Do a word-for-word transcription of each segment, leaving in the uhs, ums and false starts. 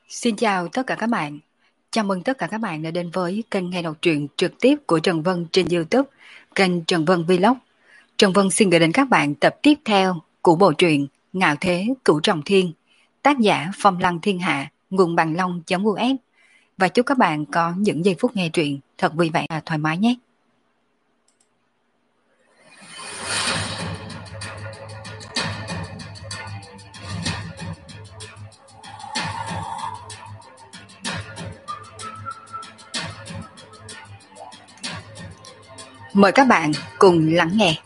Xin chào tất cả các bạn. Chào mừng tất cả các bạn đã đến với kênh nghe đọc truyện trực tiếp của Trần Vân trên YouTube, kênh Trần Vân Vlog. Trần Vân xin gửi đến các bạn tập tiếp theo của bộ truyện Ngạo Thế Cửu Trọng Thiên, tác giả Phong Lăng Thiên Hạ, nguồn bằng long.us. Và chúc các bạn có những giây phút nghe truyện thật vui vẻ và thoải mái nhé. Mời các bạn cùng lắng nghe.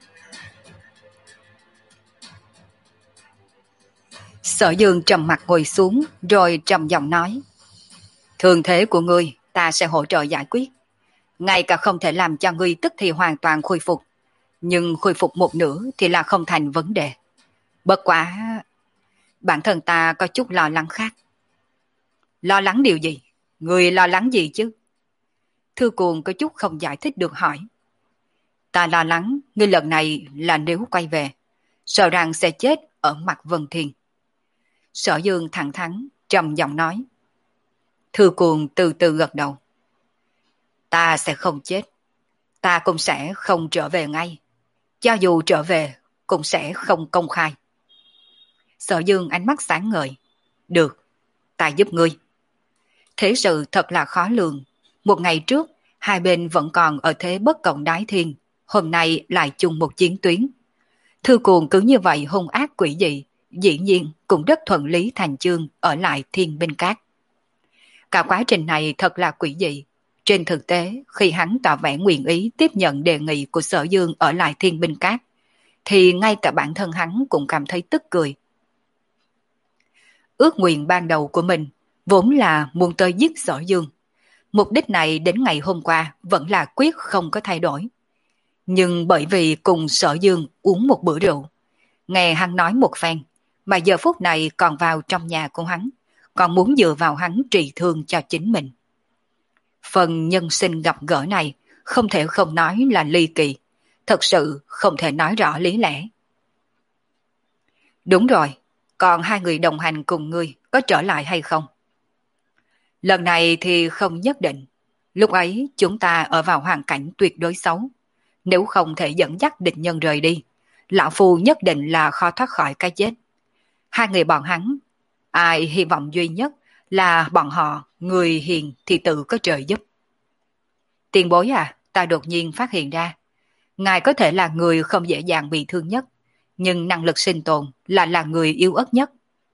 Sở Dương trầm mặt ngồi xuống rồi trầm giọng nói: Thương thế của ngươi ta sẽ hỗ trợ giải quyết. Ngay cả không thể làm cho ngươi tức thì hoàn toàn khôi phục, nhưng khôi phục một nửa thì là không thành vấn đề. Bất quá bản thân ta có chút lo lắng khác. Lo lắng điều gì? Ngươi lo lắng gì chứ? Thư Cuồng có chút không giải thích được hỏi. Ta lo lắng ngươi lần này là nếu quay về, sợ rằng sẽ chết ở mặt Vân Thiên. Sở Dương thẳng thắn trầm giọng nói. Thư Cuồng từ từ gật đầu. Ta sẽ không chết. Ta cũng sẽ không trở về ngay. Cho dù trở về cũng sẽ không công khai. Sở Dương ánh mắt sáng ngời. Được, ta giúp ngươi. Thế sự thật là khó lường. Một ngày trước hai bên vẫn còn ở thế bất cộng đái thiên, hôm nay lại chung một chiến tuyến. Thư Cuồng cứ như vậy hung ác quỷ dị, dĩ nhiên cũng rất thuận lý thành chương ở lại Thiên Binh Cát. Cả quá trình này thật là quỷ dị. Trên thực tế, khi hắn tỏ vẻ nguyện ý tiếp nhận đề nghị của Sở Dương ở lại Thiên Binh Cát, thì ngay cả bản thân hắn cũng cảm thấy tức cười. Ước nguyện ban đầu của mình vốn là muốn tới giết Sở Dương. Mục đích này đến ngày hôm qua vẫn là quyết không có thay đổi. Nhưng bởi vì cùng Sở Dương uống một bữa rượu, nghe hắn nói một phen, mà giờ phút này còn vào trong nhà của hắn, còn muốn dựa vào hắn trị thương cho chính mình. Phần nhân sinh gặp gỡ này không thể không nói là ly kỳ, thật sự không thể nói rõ lý lẽ. Đúng rồi, còn hai người đồng hành cùng ngươi có trở lại hay không? Lần này thì không nhất định. Lúc ấy chúng ta ở vào hoàn cảnh tuyệt đối xấu. Nếu không thể dẫn dắt địch nhân rời đi, lão phu nhất định là khó thoát khỏi cái chết. Hai người bọn hắn, ai hy vọng duy nhất là bọn họ, người hiền thì tự có trời giúp. Tiền bối à, ta đột nhiên phát hiện ra, ngài có thể là người không dễ dàng bị thương nhất, nhưng năng lực sinh tồn là là người yếu ớt nhất.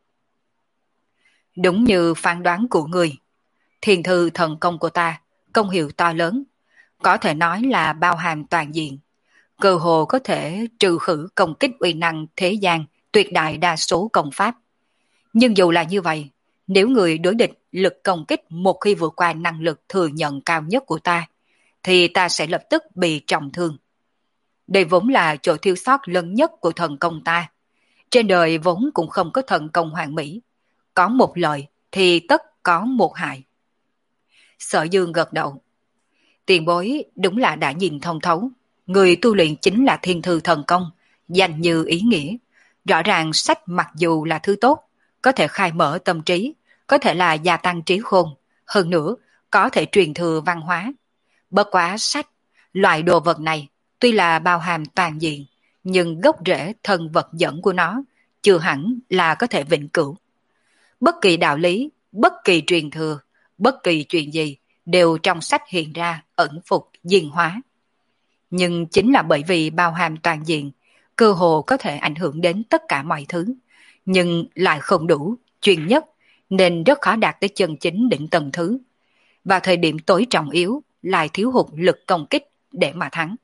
Đúng như phán đoán của người, thiền thư thần công của ta, công hiệu to lớn, có thể nói là bao hàm toàn diện, cơ hồ có thể trừ khử công kích uy năng thế gian tuyệt đại đa số công pháp. Nhưng dù là như vậy, nếu người đối địch lực công kích một khi vượt qua năng lực thừa nhận cao nhất của ta, thì ta sẽ lập tức bị trọng thương. Đây vốn là chỗ thiếu sót lớn nhất của thần công ta. Trên đời vốn cũng không có thần công hoàn mỹ. Có một lợi thì tất có một hại. Sở Dương gật đầu. Tiền bối đúng là đã nhìn thông thấu. Người tu luyện chính là thiên thư thần công, danh như ý nghĩa. Rõ ràng sách mặc dù là thứ tốt, có thể khai mở tâm trí, có thể là gia tăng trí khôn, hơn nữa có thể truyền thừa văn hóa. Bất quá sách, loại đồ vật này tuy là bao hàm toàn diện, nhưng gốc rễ thân vật dẫn của nó chưa hẳn là có thể vĩnh cửu. Bất kỳ đạo lý, bất kỳ truyền thừa, bất kỳ chuyện gì đều trong sách hiện ra ẩn phục diên hóa. Nhưng chính là bởi vì bao hàm toàn diện, cơ hồ có thể ảnh hưởng đến tất cả mọi thứ, nhưng lại không đủ, chuyên nhất, nên rất khó đạt tới chân chính đỉnh tầng thứ. Vào thời điểm tối trọng yếu, lại thiếu hụt lực công kích để mà thắng.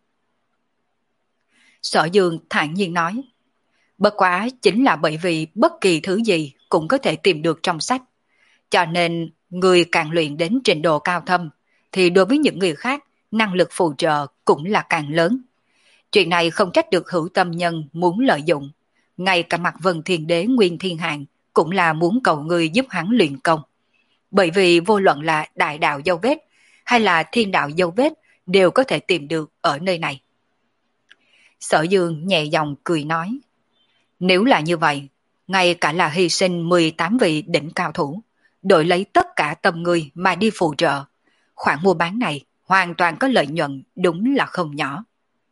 Sở Dương thản nhiên nói, bất quá chính là bởi vì bất kỳ thứ gì cũng có thể tìm được trong sách. Cho nên, người càng luyện đến trình độ cao thâm, thì đối với những người khác, năng lực phù trợ cũng là càng lớn. Chuyện này không trách được hữu tâm nhân muốn lợi dụng. Ngay cả mặt Vân Thiên Đế Nguyên Thiên Hạng cũng là muốn cầu người giúp hắn luyện công. Bởi vì vô luận là đại đạo dấu vết hay là thiên đạo dấu vết đều có thể tìm được ở nơi này. Sở Dương nhẹ giọng cười nói, nếu là như vậy, ngay cả là hy sinh mười tám vị đỉnh cao thủ, đổi lấy tất cả tâm người mà đi phù trợ. Khoản mua bán này hoàn toàn có lợi nhuận, đúng là không nhỏ.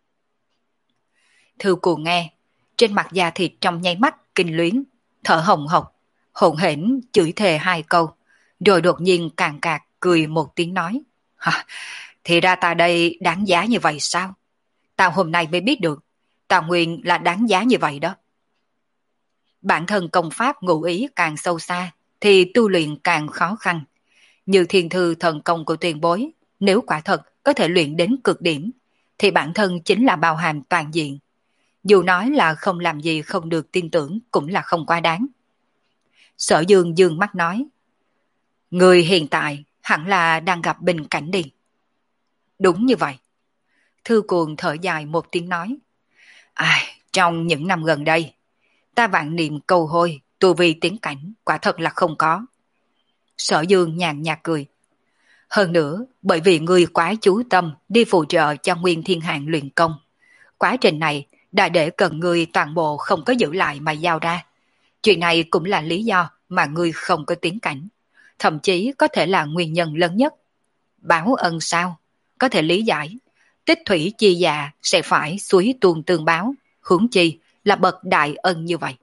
Thư Cuồng nghe, trên mặt da thịt trong nháy mắt kinh luyến, thở hồng hộc, hỗn hển chửi thề hai câu, rồi đột nhiên càng cạc cười một tiếng nói: Hả, thì ra ta đây đáng giá như vậy sao? Tao hôm nay mới biết được, tao nguyên là đáng giá như vậy đó. Bản thân công pháp ngụ ý càng sâu xa, thì tu luyện càng khó khăn. Như thiên thư thần công của tiền bối, nếu quả thật có thể luyện đến cực điểm, thì bản thân chính là bao hàm toàn diện. Dù nói là không làm gì không được tin tưởng cũng là không quá đáng. Sở Dương dương mắt nói: Người hiện tại hẳn là đang gặp bình cảnh đi. Đúng như vậy. Thư Cuồng thở dài một tiếng nói: Ai, trong những năm gần đây, ta vạn niệm cầu hôi, tu vi tiến cảnh quả thật là không có. Sở Dương nhàn nhạt cười: Hơn nữa, bởi vì ngươi quá chú tâm đi phụ trợ cho Nguyên Thiên Hạng luyện công, quá trình này đã để cần ngươi toàn bộ không có giữ lại mà giao ra. Chuyện này cũng là lý do mà ngươi không có tiến cảnh, thậm chí có thể là nguyên nhân lớn nhất. Báo ân sao? Có thể lý giải. Tích thủy chi dạ sẽ phải suối tuôn tương báo, huống chi là bậc đại ân như vậy.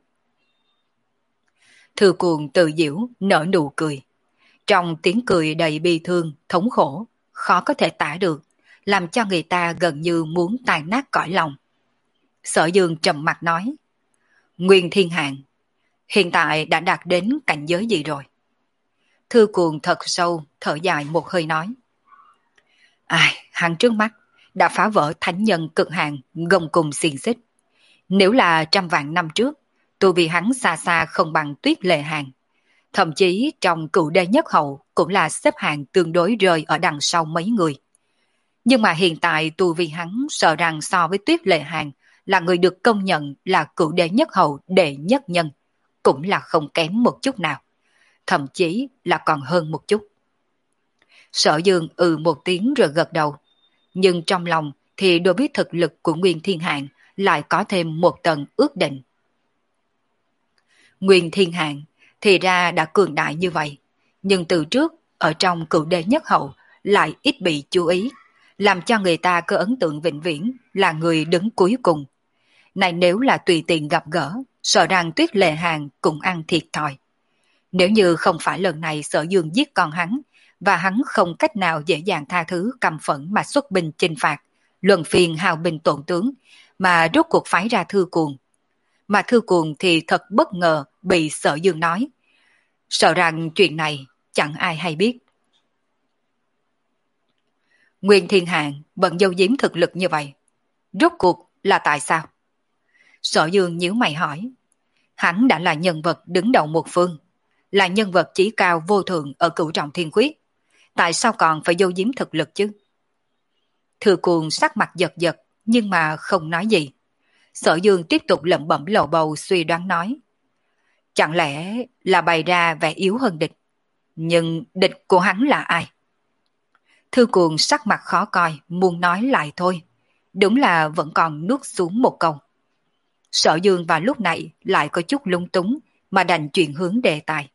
Thư Cuồng tự giễu nở nụ cười. Trong tiếng cười đầy bi thương, thống khổ, khó có thể tả được, làm cho người ta gần như muốn tan nát cõi lòng. Sở Dương trầm mặt nói: Nguyên Thiên Hạng, hiện tại đã đạt đến cảnh giới gì rồi? Thư Cuồng thật sâu, thở dài một hơi nói: Ai, hắn trước mắt đã phá vỡ thánh nhân cực hạn gông cùng xiềng xích. Nếu là trăm vạn năm trước, tu vi hắn xa xa không bằng Tuyết Lệ Hàn. Thậm chí trong cựu đế nhất hậu cũng là xếp hạng tương đối rơi ở đằng sau mấy người. Nhưng mà hiện tại tu vi hắn sợ rằng so với Tuyết Lệ Hàn là người được công nhận là cựu đế nhất hậu đệ nhất nhân, cũng là không kém một chút nào. Thậm chí là còn hơn một chút. Sở Dương ừ một tiếng rồi gật đầu. Nhưng trong lòng thì đối với thực lực của Nguyên Thiên Hạng lại có thêm một tầng ước định. Nguyên Thiên Hạng thì ra đã cường đại như vậy, nhưng từ trước ở trong cựu đế nhất hậu lại ít bị chú ý, làm cho người ta có ấn tượng vĩnh viễn là người đứng cuối cùng. Này nếu là tùy tiện gặp gỡ, sợ rằng Tuyết Lệ Hàn cũng ăn thiệt thòi. Nếu như không phải lần này Sở Dương giết con hắn, và hắn không cách nào dễ dàng tha thứ căm phẫn mà xuất binh chinh phạt, luân phiên hào binh tổn tướng, mà rốt cuộc phái ra Thư Cuồng. Mà Thư Cuồng thì thật bất ngờ bị Sở Dương nói, sợ rằng chuyện này chẳng ai hay biết. Nguyên Thiên Hạng bận giấu giếm thực lực như vậy, rốt cuộc là tại sao? Sở Dương nhíu mày hỏi. Hắn đã là nhân vật đứng đầu một phương, là nhân vật chí cao vô thượng ở Cửu Trọng Thiên Quyết, tại sao còn phải giấu giếm thực lực chứ? Thư Cuồng sắc mặt giật giật nhưng mà không nói gì. Sở Dương tiếp tục lẩm bẩm lầu bầu suy đoán nói, chẳng lẽ là bày ra vẻ yếu hơn địch? Nhưng địch của hắn là ai? Thư Cuồng sắc mặt khó coi, muốn nói lại thôi, đúng là vẫn còn nuốt xuống một câu. Sở Dương vào lúc này lại có chút lung túng mà đành chuyển hướng đề tài.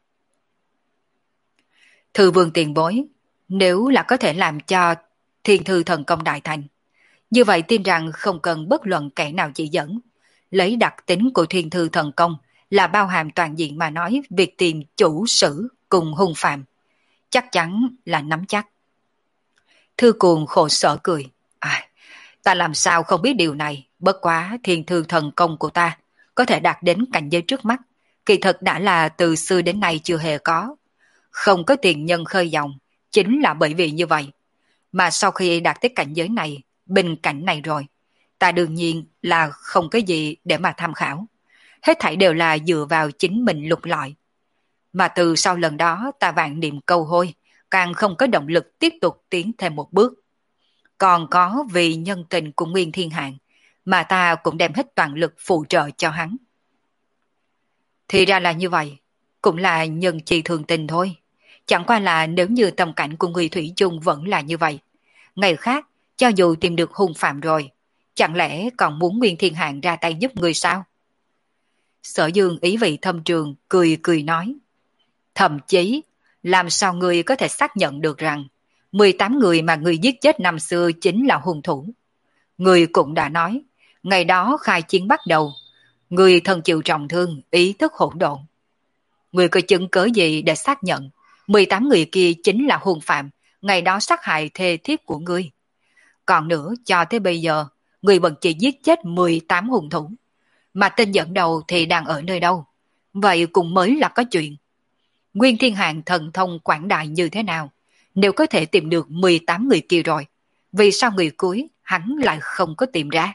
Thư Vương tiền bối, nếu là có thể làm cho Thiên Thư Thần Công đại thành, như vậy tin rằng không cần bất luận kẻ nào chỉ dẫn, lấy đặc tính của Thiên Thư Thần Công là bao hàm toàn diện mà nói việc tìm chủ sử cùng hung phạm, chắc chắn là nắm chắc. Thư Cuồng khổ sở cười, à, ta làm sao không biết điều này, bất quá Thiên Thư Thần Công của ta có thể đạt đến cảnh giới trước mắt, kỳ thực đã là từ xưa đến nay chưa hề có. Không có tiền nhân khơi dòng, chính là bởi vì như vậy. Mà sau khi đạt tới cảnh giới này, bình cảnh này rồi, ta đương nhiên là không có gì để mà tham khảo. Hết thảy đều là dựa vào chính mình lục lọi. Mà từ sau lần đó ta vạn niệm câu hôi, càng không có động lực tiếp tục tiến thêm một bước. Còn có vì nhân tình của Nguyên Thiên Hạng, mà ta cũng đem hết toàn lực phụ trợ cho hắn. Thì ra là như vậy, cũng là nhân chi thường tình thôi. Chẳng qua là nếu như tâm cảnh của người thủy chung vẫn là như vậy, ngày khác, cho dù tìm được hung phạm rồi, chẳng lẽ còn muốn Nguyên Thiên Hạng ra tay giúp người sao? Sở Dương ý vị thâm trường, cười cười nói. Thậm chí, làm sao người có thể xác nhận được rằng mười tám người mà người giết chết năm xưa chính là hung thủ? Người cũng đã nói, ngày đó khai chiến bắt đầu, người thân chịu trọng thương, ý thức hỗn độn. Người có chứng cớ gì để xác nhận mười tám người kia chính là hung phạm, ngày đó sát hại thê thiếp của ngươi? Còn nữa, cho tới bây giờ, người vẫn chỉ giết chết mười tám hung thủ. Mà tên dẫn đầu thì đang ở nơi đâu? Vậy cũng mới là có chuyện. Nguyên Thiên Hạng thần thông quảng đại như thế nào? Nếu có thể tìm được mười tám người kia rồi, vì sao người cuối hắn lại không có tìm ra?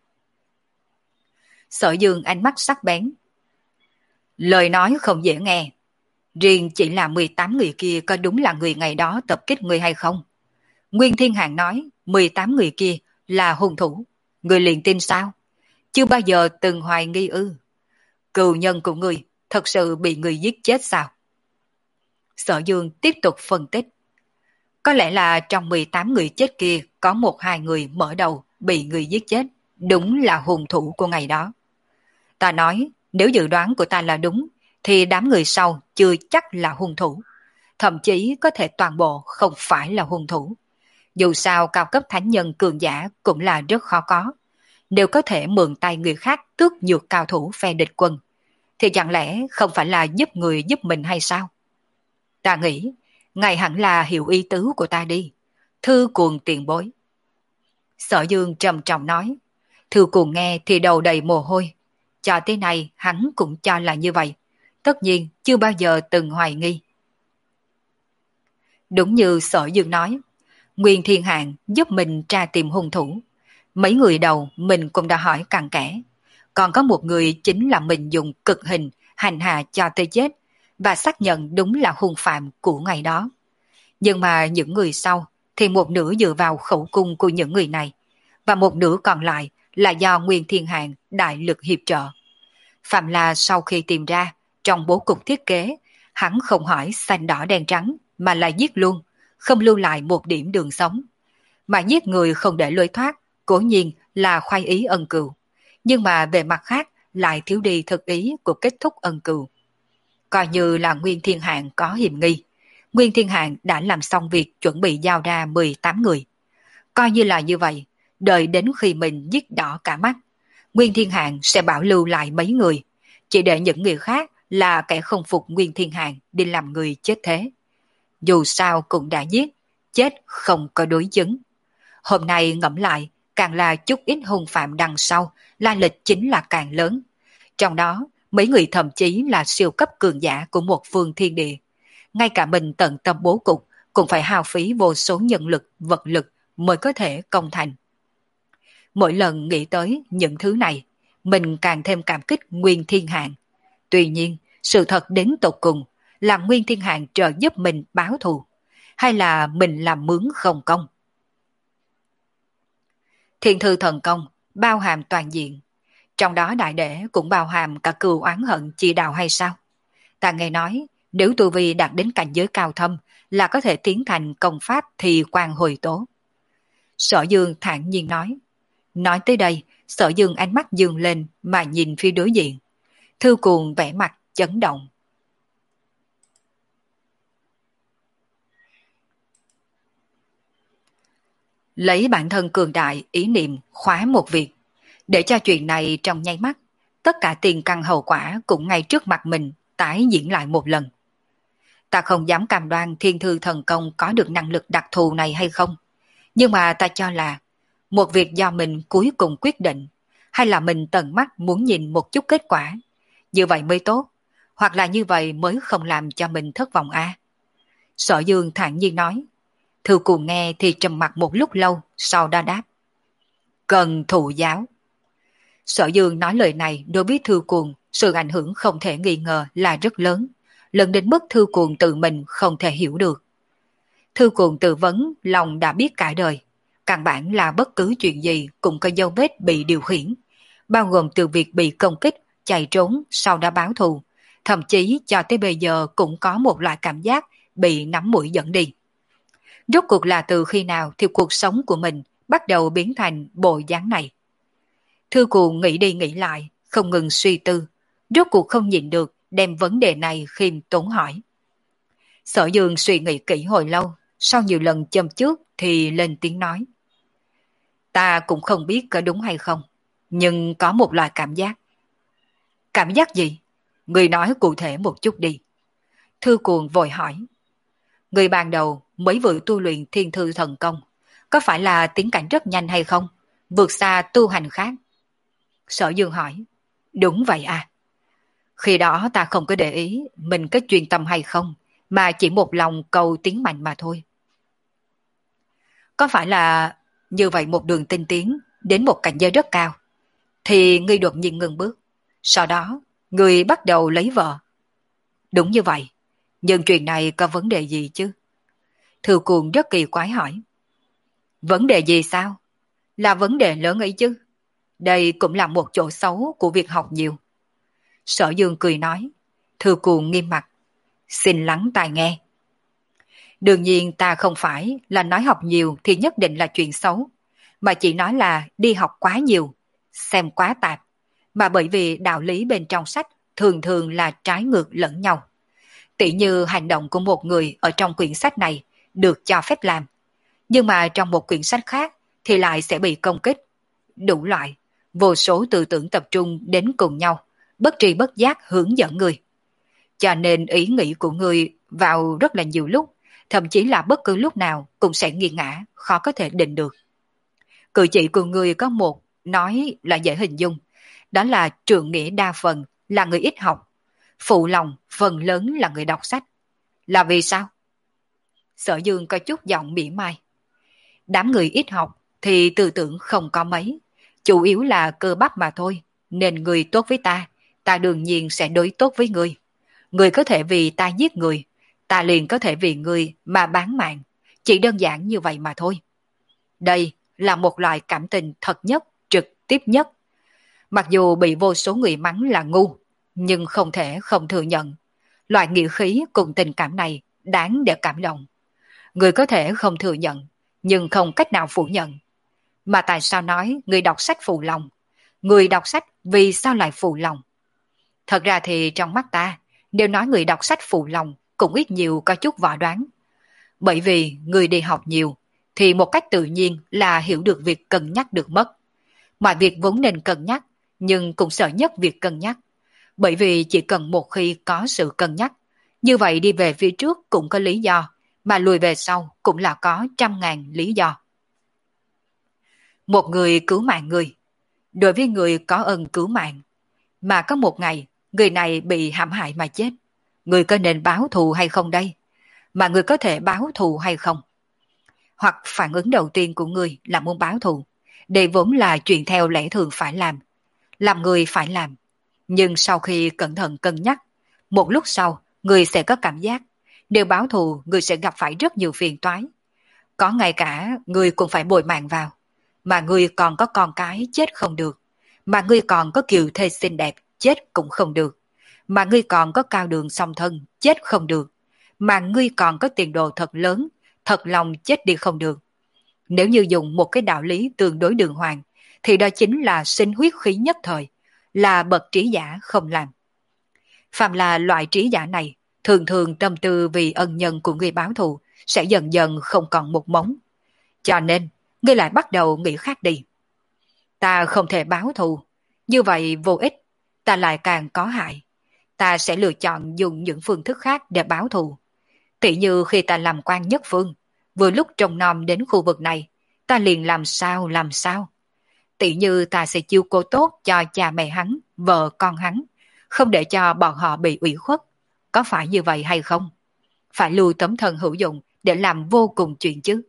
Sở Dương ánh mắt sắc bén. Lời nói không dễ nghe. Riêng chỉ là mười tám người kia có đúng là người ngày đó tập kích người hay không? Nguyên Thiên Hạng nói mười tám người kia là hung thủ. Người liền tin sao? Chưa bao giờ từng hoài nghi ư? Cừu nhân của người thật sự bị người giết chết sao? Sở Dương tiếp tục phân tích. Có lẽ là trong mười tám người chết kia có một hai người mở đầu bị người giết chết, đúng là hung thủ của ngày đó. Ta nói, nếu dự đoán của ta là đúng, thì đám người sau chưa chắc là hung thủ. Thậm chí có thể toàn bộ không phải là hung thủ. Dù sao cao cấp thánh nhân cường giả cũng là rất khó có. Nếu có thể mượn tay người khác tước nhược cao thủ phe địch quân, thì chẳng lẽ không phải là giúp người giúp mình hay sao? Ta nghĩ, ngài hẳn là hiểu ý tứ của ta đi. Thư cuồng tiền bối. Sở Dương trầm trọng nói. Thư cuồng nghe thì đầu đầy mồ hôi. Cho tới nay hắn cũng cho là như vậy. Tất nhiên chưa bao giờ từng hoài nghi. Đúng như Sở Dương nói, Nguyên Thiên Hạng giúp mình tra tìm hung thủ. Mấy người đầu mình cũng đã hỏi cặn kẽ. Còn có một người chính là mình dùng cực hình hành hạ cho tới chết và xác nhận đúng là hung phạm của ngày đó. Nhưng mà những người sau thì một nửa dựa vào khẩu cung của những người này và một nửa còn lại là do Nguyên Thiên Hạng đại lực hiệp trợ. Phạm là sau khi tìm ra trong bố cục thiết kế, hắn không hỏi xanh đỏ đen trắng mà là giết luôn, không lưu lại một điểm đường sống. Mà giết người không để lối thoát, cố nhiên là khoái ý ân cừu. Nhưng mà về mặt khác lại thiếu đi thực ý của kết thúc ân cừu. Coi như là Nguyên Thiên Hạng có hiểm nghi. Nguyên Thiên Hạng đã làm xong việc chuẩn bị giao ra mười tám người. Coi như là như vậy, đợi đến khi mình giết đỏ cả mắt, Nguyên Thiên Hạng sẽ bảo lưu lại mấy người, chỉ để những người khác là kẻ không phục Nguyên Thiên Hạng đi làm người chết thế. Dù sao cũng đã giết, chết không có đối chứng. Hôm nay ngẫm lại, càng là chút ít hung phạm đằng sau, lai lịch chính là càng lớn. Trong đó, mấy người thậm chí là siêu cấp cường giả của một phương thiên địa. Ngay cả mình tận tâm bố cục cũng phải hao phí vô số nhân lực, vật lực mới có thể công thành. Mỗi lần nghĩ tới những thứ này, mình càng thêm cảm kích Nguyên Thiên Hạng. Tuy nhiên, sự thật đến tột cùng là Nguyên Thiên Hạng trợ giúp mình báo thù, hay là mình làm mướn không công? Thiên thư thần công bao hàm toàn diện, trong đó đại để cũng bao hàm cả cừu oán hận chi đạo hay sao? Ta nghe nói, nếu tu vi đạt đến cảnh giới cao thâm là có thể tiến thành công pháp thì quan hồi tố. Sở Dương thản nhiên nói. Nói tới đây, Sở Dương ánh mắt dương lên mà nhìn phía đối diện. Thư Cuồng vẻ mặt chấn động. Lấy bản thân cường đại ý niệm khóa một việc, để cho chuyện này trong nháy mắt, tất cả tiền căn hậu quả cũng ngay trước mặt mình tái diễn lại một lần. Ta không dám cam đoan thiên thư thần công có được năng lực đặc thù này hay không, nhưng mà ta cho là một việc do mình cuối cùng quyết định, hay là mình tận mắt muốn nhìn một chút kết quả, như vậy mới tốt, hoặc là như vậy mới không làm cho mình thất vọng a. À? Sở Dương thản nhiên nói. Thư Cuồng nghe thì trầm mặc một lúc lâu, sau đó đáp. Cần thụ giáo. Sở Dương nói lời này đối với Thư Cuồng, sự ảnh hưởng không thể nghi ngờ là rất lớn, lớn đến mức Thư Cuồng tự mình không thể hiểu được. Thư Cuồng tự vấn lòng đã biết cả đời, căn bản là bất cứ chuyện gì cũng có dấu vết bị điều khiển, bao gồm từ việc bị công kích, chạy trốn, sau đó báo thù, thậm chí cho tới bây giờ cũng có một loại cảm giác bị nắm mũi dẫn đi. Rốt cuộc là từ khi nào thì cuộc sống của mình bắt đầu biến thành bộ dáng này? Thư Cuồng nghĩ đi nghĩ lại, không ngừng suy tư, rốt cuộc không nhịn được đem vấn đề này khiêm tốn hỏi. Sở Dương suy nghĩ kỹ hồi lâu, sau nhiều lần châm chước thì lên tiếng nói. Ta cũng không biết có đúng hay không, nhưng có một loại cảm giác. Cảm giác gì? Người nói cụ thể một chút đi. Thư Cuồng vội hỏi. Người ban đầu mới vừa tu luyện thiên thư thần công, có phải là tiến cảnh rất nhanh hay không? Vượt xa tu hành khác. Sở Dương hỏi. Đúng vậy à. Khi đó ta không có để ý mình có chuyên tâm hay không, mà chỉ một lòng cầu tiến mạnh mà thôi. Có phải là như vậy một đường tinh tiến đến một cảnh giới rất cao, thì ngươi đột nhiên ngừng bước, sau đó ngươi bắt đầu lấy vợ. Đúng như vậy, nhưng chuyện này có vấn đề gì chứ? Thư Cuồng rất kỳ quái hỏi. Vấn đề gì sao? Là vấn đề lớn ấy chứ. Đây cũng là một chỗ xấu của việc học nhiều. Sở Dương cười nói. Thư Cuồng nghiêm mặt. Xin lắng tai nghe. Đương nhiên ta không phải là nói học nhiều thì nhất định là chuyện xấu, mà chỉ nói là đi học quá nhiều, xem quá tạp, mà bởi vì đạo lý bên trong sách thường thường là trái ngược lẫn nhau. Tỉ như hành động của một người ở trong quyển sách này được cho phép làm, nhưng mà trong một quyển sách khác thì lại sẽ bị công kích. Đủ loại, vô số tư tưởng tập trung đến cùng nhau, bất tri bất giác hướng dẫn người. Cho nên ý nghĩ của người vào rất là nhiều lúc, thậm chí là bất cứ lúc nào cũng sẽ nghiêng ngã, khó có thể định được. Cử chỉ của người có một nói là dễ hình dung, đó là trượng nghĩa đa phần là người ít học, phụ lòng phần lớn là người đọc sách. Là vì sao? Sở Dương có chút giọng mỉa mai. Đám người ít học thì tư tưởng không có mấy, chủ yếu là cơ bắp mà thôi, nên người tốt với ta, ta đương nhiên sẽ đối tốt với người. Người có thể vì ta giết người, ta liền có thể vì người mà bán mạng, chỉ đơn giản như vậy mà thôi. Đây là một loại cảm tình thật nhất, trực tiếp nhất. Mặc dù bị vô số người mắng là ngu, nhưng không thể không thừa nhận. Loại nghĩa khí cùng tình cảm này đáng để cảm động. Người có thể không thừa nhận, nhưng không cách nào phủ nhận. Mà tại sao nói người đọc sách phụ lòng? Người đọc sách vì sao lại phụ lòng? Thật ra thì trong mắt ta, nếu nói người đọc sách phụ lòng cũng ít nhiều có chút võ đoán. Bởi vì người đi học nhiều, thì một cách tự nhiên là hiểu được việc cân nhắc được mất. Mọi việc vốn nên cân nhắc, nhưng cũng sợ nhất việc cân nhắc. Bởi vì chỉ cần một khi có sự cân nhắc, như vậy đi về phía trước cũng có lý do, mà lùi về sau cũng là có trăm ngàn lý do. Một người cứu mạng người, đối với người có ơn cứu mạng, mà có một ngày người này bị hãm hại mà chết, người có nên báo thù hay không đây? Mà người có thể báo thù hay không? Hoặc phản ứng đầu tiên của người là muốn báo thù, đây vốn là chuyện theo lẽ thường phải làm, làm người phải làm. Nhưng sau khi cẩn thận cân nhắc, một lúc sau người sẽ có cảm giác, nếu báo thù người sẽ gặp phải rất nhiều phiền toái. Có ngay cả người cũng phải bồi mạng vào, mà người còn có con cái chết không được, mà ngươi còn có kiều thê xinh đẹp chết cũng không được, mà ngươi còn có cao đường song thân chết không được, mà ngươi còn có tiền đồ thật lớn, thật lòng chết đi không được. Nếu như dùng một cái đạo lý tương đối đường hoàng, thì đó chính là sinh huyết khí nhất thời, là bậc trí giả không làm. Phạm là loại trí giả này, thường thường tâm tư vì ân nhân của người báo thù sẽ dần dần không còn một mống. Cho nên, ngươi lại bắt đầu nghĩ khác đi. Ta không thể báo thù, như vậy vô ích, ta lại càng có hại. Ta sẽ lựa chọn dùng những phương thức khác để báo thù. Tỷ như khi ta làm quan nhất phương, vừa lúc trông nom đến khu vực này, ta liền làm sao làm sao. Tỷ như ta sẽ chiêu cố tốt cho cha mẹ hắn, vợ con hắn, không để cho bọn họ bị ủy khuất. Có phải như vậy hay không? Phải lưu tấm thân hữu dụng để làm vô cùng chuyện chứ.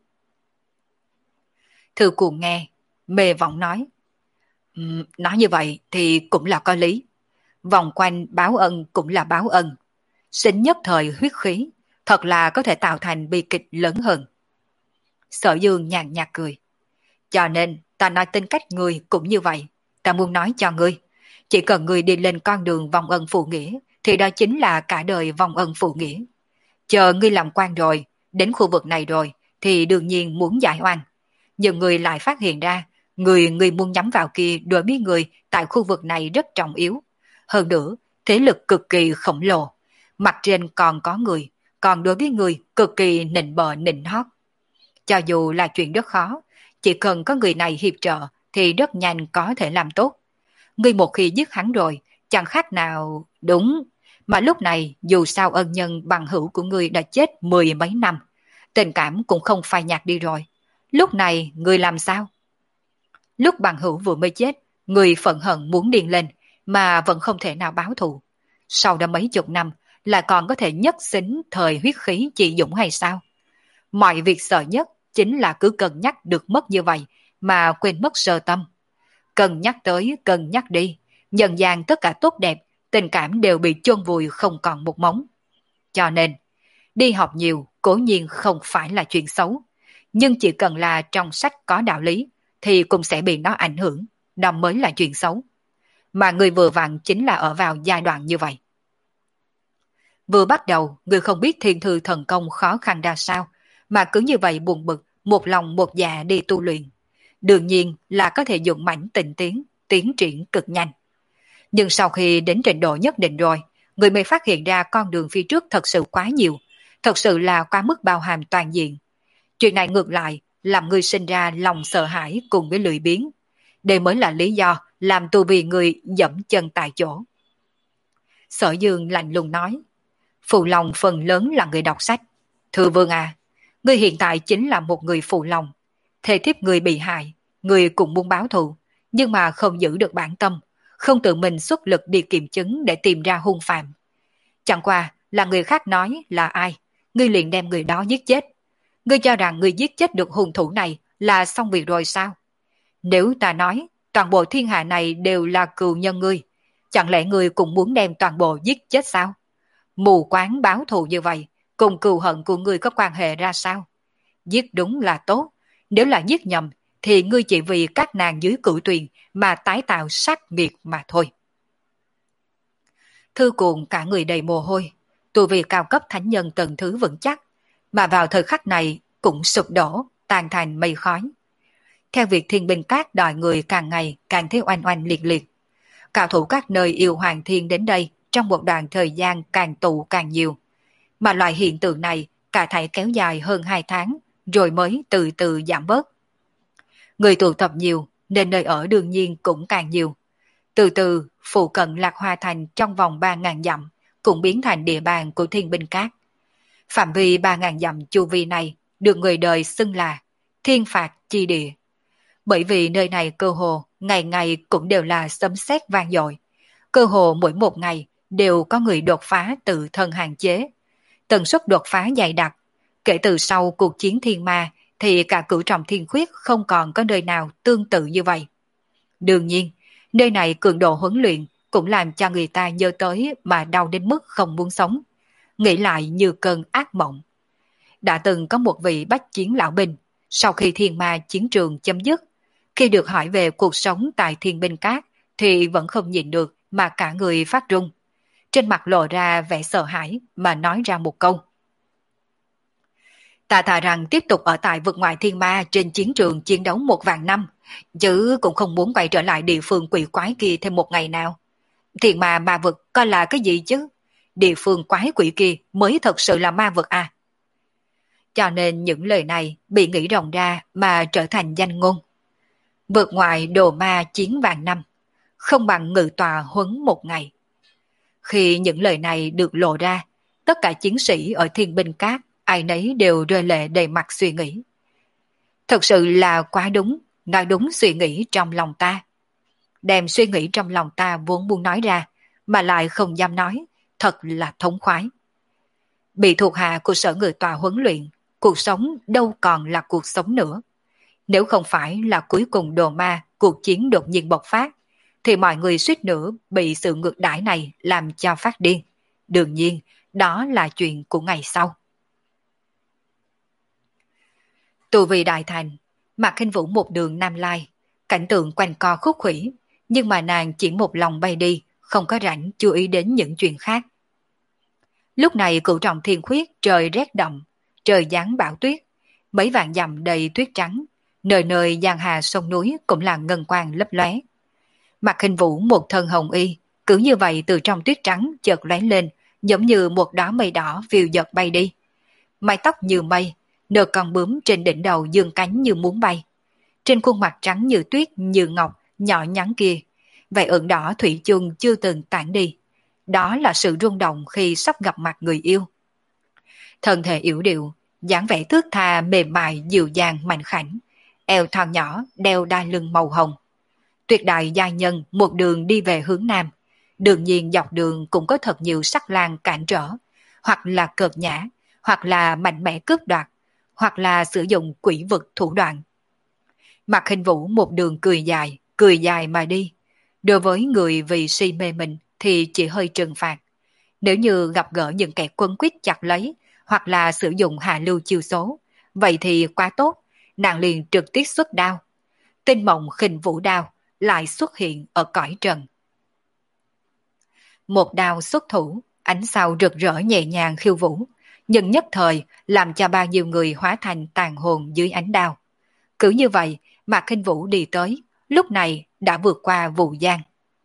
Thư Cuồng nghe, mê vọng nói. Um, nói như vậy thì cũng là có lý. Vòng quanh báo ân cũng là báo ân. Sinh nhất thời huyết khí, thật là có thể tạo thành bi kịch lớn hơn. Sở Dương nhàn nhạt cười. Cho nên ta nói tính cách người cũng như vậy. Ta muốn nói cho ngươi, chỉ cần ngươi đi lên con đường vong ân phụ nghĩa, thì đó chính là cả đời vong ân phụ nghĩa. Chờ ngươi làm quan rồi, đến khu vực này rồi, thì đương nhiên muốn giải oan. Nhưng người lại phát hiện ra, người người muốn nhắm vào kia đối với người tại khu vực này rất trọng yếu. Hơn nữa, thế lực cực kỳ khổng lồ. Mặt trên còn có người, còn đối với người cực kỳ nịnh bợ nịnh hót. Cho dù là chuyện rất khó, chỉ cần có người này hiệp trợ thì rất nhanh có thể làm tốt. Ngươi một khi giết hắn rồi, chẳng khác nào đúng. Mà lúc này dù sao ân nhân bằng hữu của ngươi đã chết mười mấy năm, tình cảm cũng không phai nhạt đi rồi. Lúc này ngươi làm sao? Lúc bằng hữu vừa mới chết, ngươi phẫn hận muốn điên lên, mà vẫn không thể nào báo thù. Sau đó mấy chục năm, là còn có thể nhất xính thời huyết khí chị dũng hay sao? Mọi việc sợ nhất chính là cứ cân nhắc được mất như vậy mà quên mất sơ tâm. Cân nhắc tới, cân nhắc đi, dần dàng tất cả tốt đẹp, tình cảm đều bị chôn vùi không còn một mống. Cho nên, đi học nhiều cố nhiên không phải là chuyện xấu, nhưng chỉ cần là trong sách có đạo lý thì cũng sẽ bị nó ảnh hưởng, đó mới là chuyện xấu. Mà người vừa vặn chính là ở vào giai đoạn như vậy. Vừa bắt đầu, người không biết thiên thư thần công khó khăn ra sao, mà cứ như vậy buồn bực, một lòng một dạ đi tu luyện. Đương nhiên là có thể dùng mảnh tịnh tiến, tiến triển cực nhanh. Nhưng sau khi đến trình độ nhất định rồi, người mới phát hiện ra con đường phía trước thật sự quá nhiều, thật sự là quá mức bao hàm toàn diện. Chuyện này ngược lại, làm người sinh ra lòng sợ hãi cùng với lười biếng. Đây mới là lý do làm tu vì người dẫm chân tại chỗ. Sở Dương lạnh lùng nói, phụ lòng phần lớn là người đọc sách. Thưa vương à, người hiện tại chính là một người phụ lòng. Thề thiếp người bị hại, người cũng muốn báo thù, nhưng mà không giữ được bản tâm, không tự mình xuất lực đi kiểm chứng để tìm ra hung phạm. Chẳng qua là người khác nói là ai, ngươi liền đem người đó giết chết. Ngươi cho rằng ngươi giết chết được hung thủ này là xong việc rồi sao? Nếu ta nói toàn bộ thiên hạ này đều là cừu nhân ngươi, chẳng lẽ ngươi cũng muốn đem toàn bộ giết chết sao? Mù quáng báo thù như vậy, cùng cừu hận của ngươi có quan hệ ra sao? Giết đúng là tốt, nếu là giết nhầm thì ngươi chỉ vì các nàng dưới cửu tuyền mà tái tạo sát nghiệt mà thôi. Thư cuồng cả người đầy mồ hôi, tu vi cao cấp thánh nhân tầng thứ vững chắc, mà vào thời khắc này cũng sụp đổ, tan thành mây khói. Theo việc thiên binh các đòi người càng ngày càng thấy oanh oanh liệt liệt. Cao thủ các nơi yêu hoàng thiên đến đây trong một đoạn thời gian càng tụ càng nhiều. Mà loại hiện tượng này cả thảy kéo dài hơn hai tháng rồi mới từ từ giảm bớt. Người tụ tập nhiều nên nơi ở đương nhiên cũng càng nhiều. Từ từ, phụ cận Lạc Hoa Thành trong vòng ba ngàn dặm cũng biến thành địa bàn của thiên binh các. Phạm vi ba ngàn dặm chu vi này được người đời xưng là thiên phạt chi địa. Bởi vì nơi này cơ hồ ngày ngày cũng đều là sấm sét vang dội. Cơ hồ mỗi một ngày đều có người đột phá tự thân hạn chế. Tần suất đột phá dày đặc. Kể từ sau cuộc chiến thiên ma thì cả cửu trọng thiên khuyết không còn có nơi nào tương tự như vậy. Đương nhiên, nơi này cường độ huấn luyện cũng làm cho người ta nhớ tới mà đau đến mức không muốn sống. Nghĩ lại như cơn ác mộng. Đã từng có một vị bách chiến lão binh, sau khi thiên ma chiến trường chấm dứt, khi được hỏi về cuộc sống tại thiên binh các thì vẫn không nhìn được mà cả người phát run. Trên mặt lộ ra vẻ sợ hãi mà nói ra một câu. Ta thà rằng tiếp tục ở tại vực ngoại thiên ma trên chiến trường chiến đấu một vạn năm, chứ cũng không muốn quay trở lại địa phương quỷ quái kia thêm một ngày nào. Thiên ma ma vực coi là cái gì chứ? Địa phương quái quỷ kia mới thật sự là ma vực à? Cho nên những lời này bị nghĩ rộng ra mà trở thành danh ngôn. Vượt ngoài đồ ma chiến vạn năm, không bằng ngự tòa huấn một ngày. Khi những lời này được lộ ra, tất cả chiến sĩ ở thiên binh các ai nấy đều rơi lệ đầy mặt suy nghĩ. Thật sự là quá đúng, nói đúng suy nghĩ trong lòng ta. Đem suy nghĩ trong lòng ta vốn muốn nói ra, mà lại không dám nói, thật là thống khoái. Bị thuộc hạ của sở ngự tòa huấn luyện, cuộc sống đâu còn là cuộc sống nữa. Nếu không phải là cuối cùng đồ ma, cuộc chiến đột nhiên bộc phát, thì mọi người suýt nữa bị sự ngược đãi này làm cho phát điên. Đương nhiên, đó là chuyện của ngày sau. Tù vì đại thành, Mạc Khinh Vũ một đường Nam Lai, cảnh tượng quanh co khúc khủy, nhưng mà nàng chỉ một lòng bay đi, không có rảnh chú ý đến những chuyện khác. Lúc này cửu trọng thiên khuyết trời rét đậm, trời giáng bão tuyết, mấy vạn dặm đầy tuyết trắng, nơi nơi giang hà sông núi cũng là ngân quang lấp lóe. Mạc Khinh Vũ một thân hồng y, cứ như vậy từ trong tuyết trắng chợt lóe lên, giống như một đóa mây đỏ phiêu dật bay đi. Mái tóc như mây, nơ con bướm trên đỉnh đầu dương cánh như muốn bay. Trên khuôn mặt trắng như tuyết như ngọc, nhỏ nhắn kia, vẻ ửng đỏ thủy chung chưa từng tản đi. Đó là sự rung động khi sắp gặp mặt người yêu. Thân thể yểu điệu, dáng vẻ thước tha mềm mại dịu dàng mạnh khảnh, eo thon nhỏ đeo đai lưng màu hồng. Tuyệt đại gia nhân một đường đi về hướng nam, đương nhiên dọc đường cũng có thật nhiều sắc lang cản trở, hoặc là cợt nhã, hoặc là mạnh mẽ cướp đoạt, hoặc là sử dụng quỷ vực thủ đoạn. Mạc Khinh Vũ một đường cười dài, cười dài mà đi. Đối với người vì si mê mình thì chỉ hơi trừng phạt. Nếu như gặp gỡ những kẻ quấn quýt chặt lấy, hoặc là sử dụng hạ lưu chiêu số, vậy thì quá tốt, nàng liền trực tiếp xuất đao. Tinh mộng Khinh Vũ đao lại xuất hiện ở cõi trần. Một đao xuất thủ, ánh sao rực rỡ nhẹ nhàng khiêu vũ, nhưng nhất thời làm cho bao nhiêu người hóa thành tàn hồn dưới ánh đao. Cứ như vậy, Mạc Khinh Vũ đi tới, lúc này đã vượt qua Vũ Giang.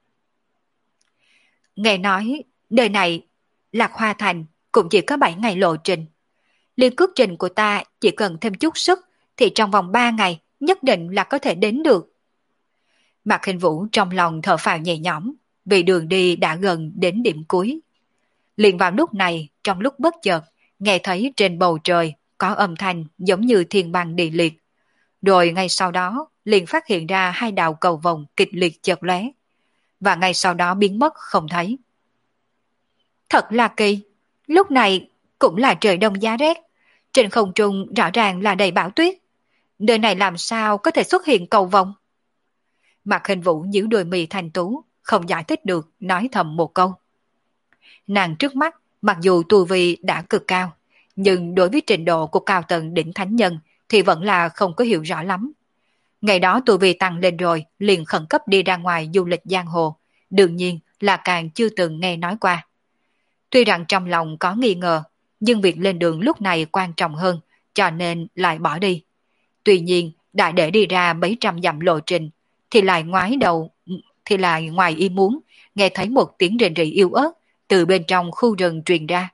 Nghe nói, đời này, Lạc Hoa Thành cũng chỉ có bảy ngày lộ trình. Liên cước trình của ta chỉ cần thêm chút sức thì trong vòng ba ngày nhất định là có thể đến được. Mạc Khinh Vũ trong lòng thở phào nhẹ nhõm, vì đường đi đã gần đến điểm cuối. Liền vào lúc này, trong lúc bất chợt, nghe thấy trên bầu trời có âm thanh giống như thiên băng địa liệt. Rồi ngay sau đó, liền phát hiện ra hai đạo cầu vồng kịch liệt chợt lóe, và ngay sau đó biến mất không thấy. Thật là kỳ, lúc này cũng là trời đông giá rét, trên không trung rõ ràng là đầy bão tuyết. Nơi này làm sao có thể xuất hiện cầu vồng? Mạc Khinh Vũ nhíu đôi mì thanh tú, không giải thích được, nói thầm một câu. Nàng trước mắt, mặc dù tu vi đã cực cao, nhưng đối với trình độ của cao tầng đỉnh thánh nhân thì vẫn là không có hiểu rõ lắm. Ngày đó tu vi tăng lên rồi, liền khẩn cấp đi ra ngoài du lịch giang hồ, đương nhiên là càng chưa từng nghe nói qua. Tuy rằng trong lòng có nghi ngờ, nhưng việc lên đường lúc này quan trọng hơn, cho nên lại bỏ đi. Tuy nhiên, đã để đi ra mấy trăm dặm lộ trình, thì lại ngoái đầu, thì lại ngoài ý muốn, nghe thấy một tiếng rền rỉ yếu ớt từ bên trong khu rừng truyền ra.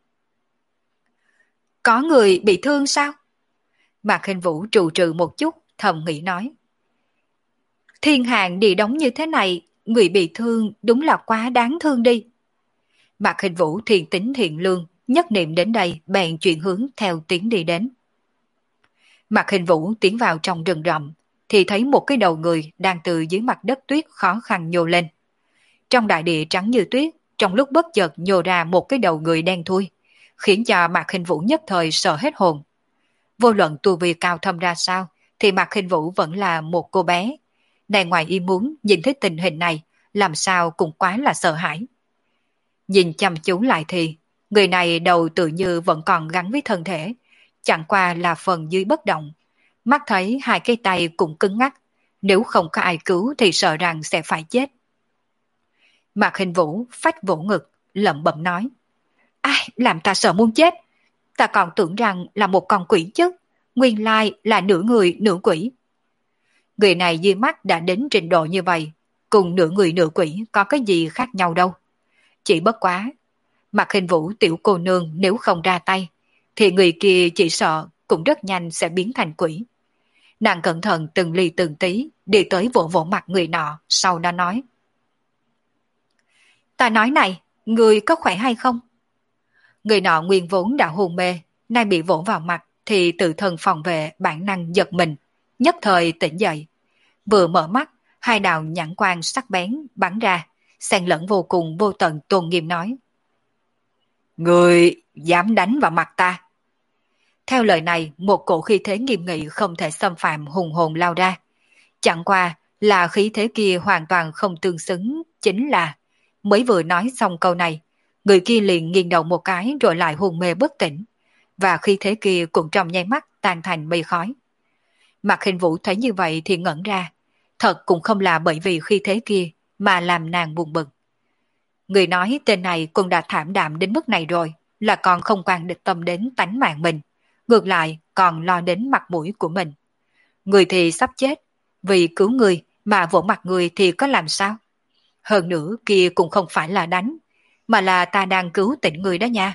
Có người bị thương sao? Mạc Khinh Vũ trù trừ một chút, thầm nghĩ nói. Thiên hàng đi đóng như thế này, người bị thương đúng là quá đáng thương đi. Mạc Khinh Vũ thiền tính thiện lương, nhất niệm đến đây bèn chuyển hướng theo tiếng đi đến. Mạc Khinh Vũ tiến vào trong rừng rậm, thì thấy một cái đầu người đang từ dưới mặt đất tuyết khó khăn nhô lên. Trong đại địa trắng như tuyết, trong lúc bất chợt nhô ra một cái đầu người đen thui, khiến cho Mạc Khinh Vũ nhất thời sợ hết hồn. Vô luận tu vi cao thâm ra sao, thì Mạc Khinh Vũ vẫn là một cô bé. Này ngoài ý muốn nhìn thấy tình hình này, làm sao cũng quá là sợ hãi. Nhìn chăm chú lại thì, người này đầu tự như vẫn còn gắn với thân thể, chẳng qua là phần dưới bất động. Mắt thấy hai cái tay cũng cứng ngắc, nếu không có ai cứu thì sợ rằng sẽ phải chết. Mạc Khinh Vũ phách vỗ ngực, lẩm bẩm nói. Ai, làm ta sợ muốn chết. Ta còn tưởng rằng là một con quỷ chứ, nguyên lai là nửa người nửa quỷ. Người này dưới mắt đã đến trình độ như vậy, cùng nửa người nửa quỷ có cái gì khác nhau đâu. Chỉ bất quá, Mạc Khinh Vũ tiểu cô nương nếu không ra tay, thì người kia chỉ sợ cũng rất nhanh sẽ biến thành quỷ. Nàng cẩn thận từng ly từng tí đi tới vỗ vỗ mặt người nọ, sau đó nói. Ta nói này, người có khỏe hay không? Người nọ nguyên vốn đã hôn mê, nay bị vỗ vào mặt thì tự thân phòng vệ bản năng giật mình, nhất thời tỉnh dậy. Vừa mở mắt, hai đạo nhãn quang sắc bén bắn ra, xen lẫn vô cùng vô tận tôn nghiêm nói. Người dám đánh vào mặt ta. Theo lời này, một cổ khí thế nghiêm nghị không thể xâm phạm hùng hồn lao ra. Chẳng qua là khí thế kia hoàn toàn không tương xứng, chính là mới vừa nói xong câu này, người kia liền nghiêng đầu một cái rồi lại hôn mê bất tỉnh, và khí thế kia cũng trong nháy mắt tan thành mây khói. Mạc Khinh Vũ thấy như vậy thì ngẩn ra, thật cũng không là bởi vì khí thế kia mà làm nàng buồn bực. Người nói tên này cũng đã thảm đạm đến mức này rồi, là còn không quan địch tâm đến tánh mạng mình, ngược lại còn lo đến mặt mũi của mình. Người thì sắp chết, vì cứu người mà vỗ mặt người thì có làm sao? Hơn nữa kia cũng không phải là đánh, mà là ta đang cứu tỉnh người đó nha.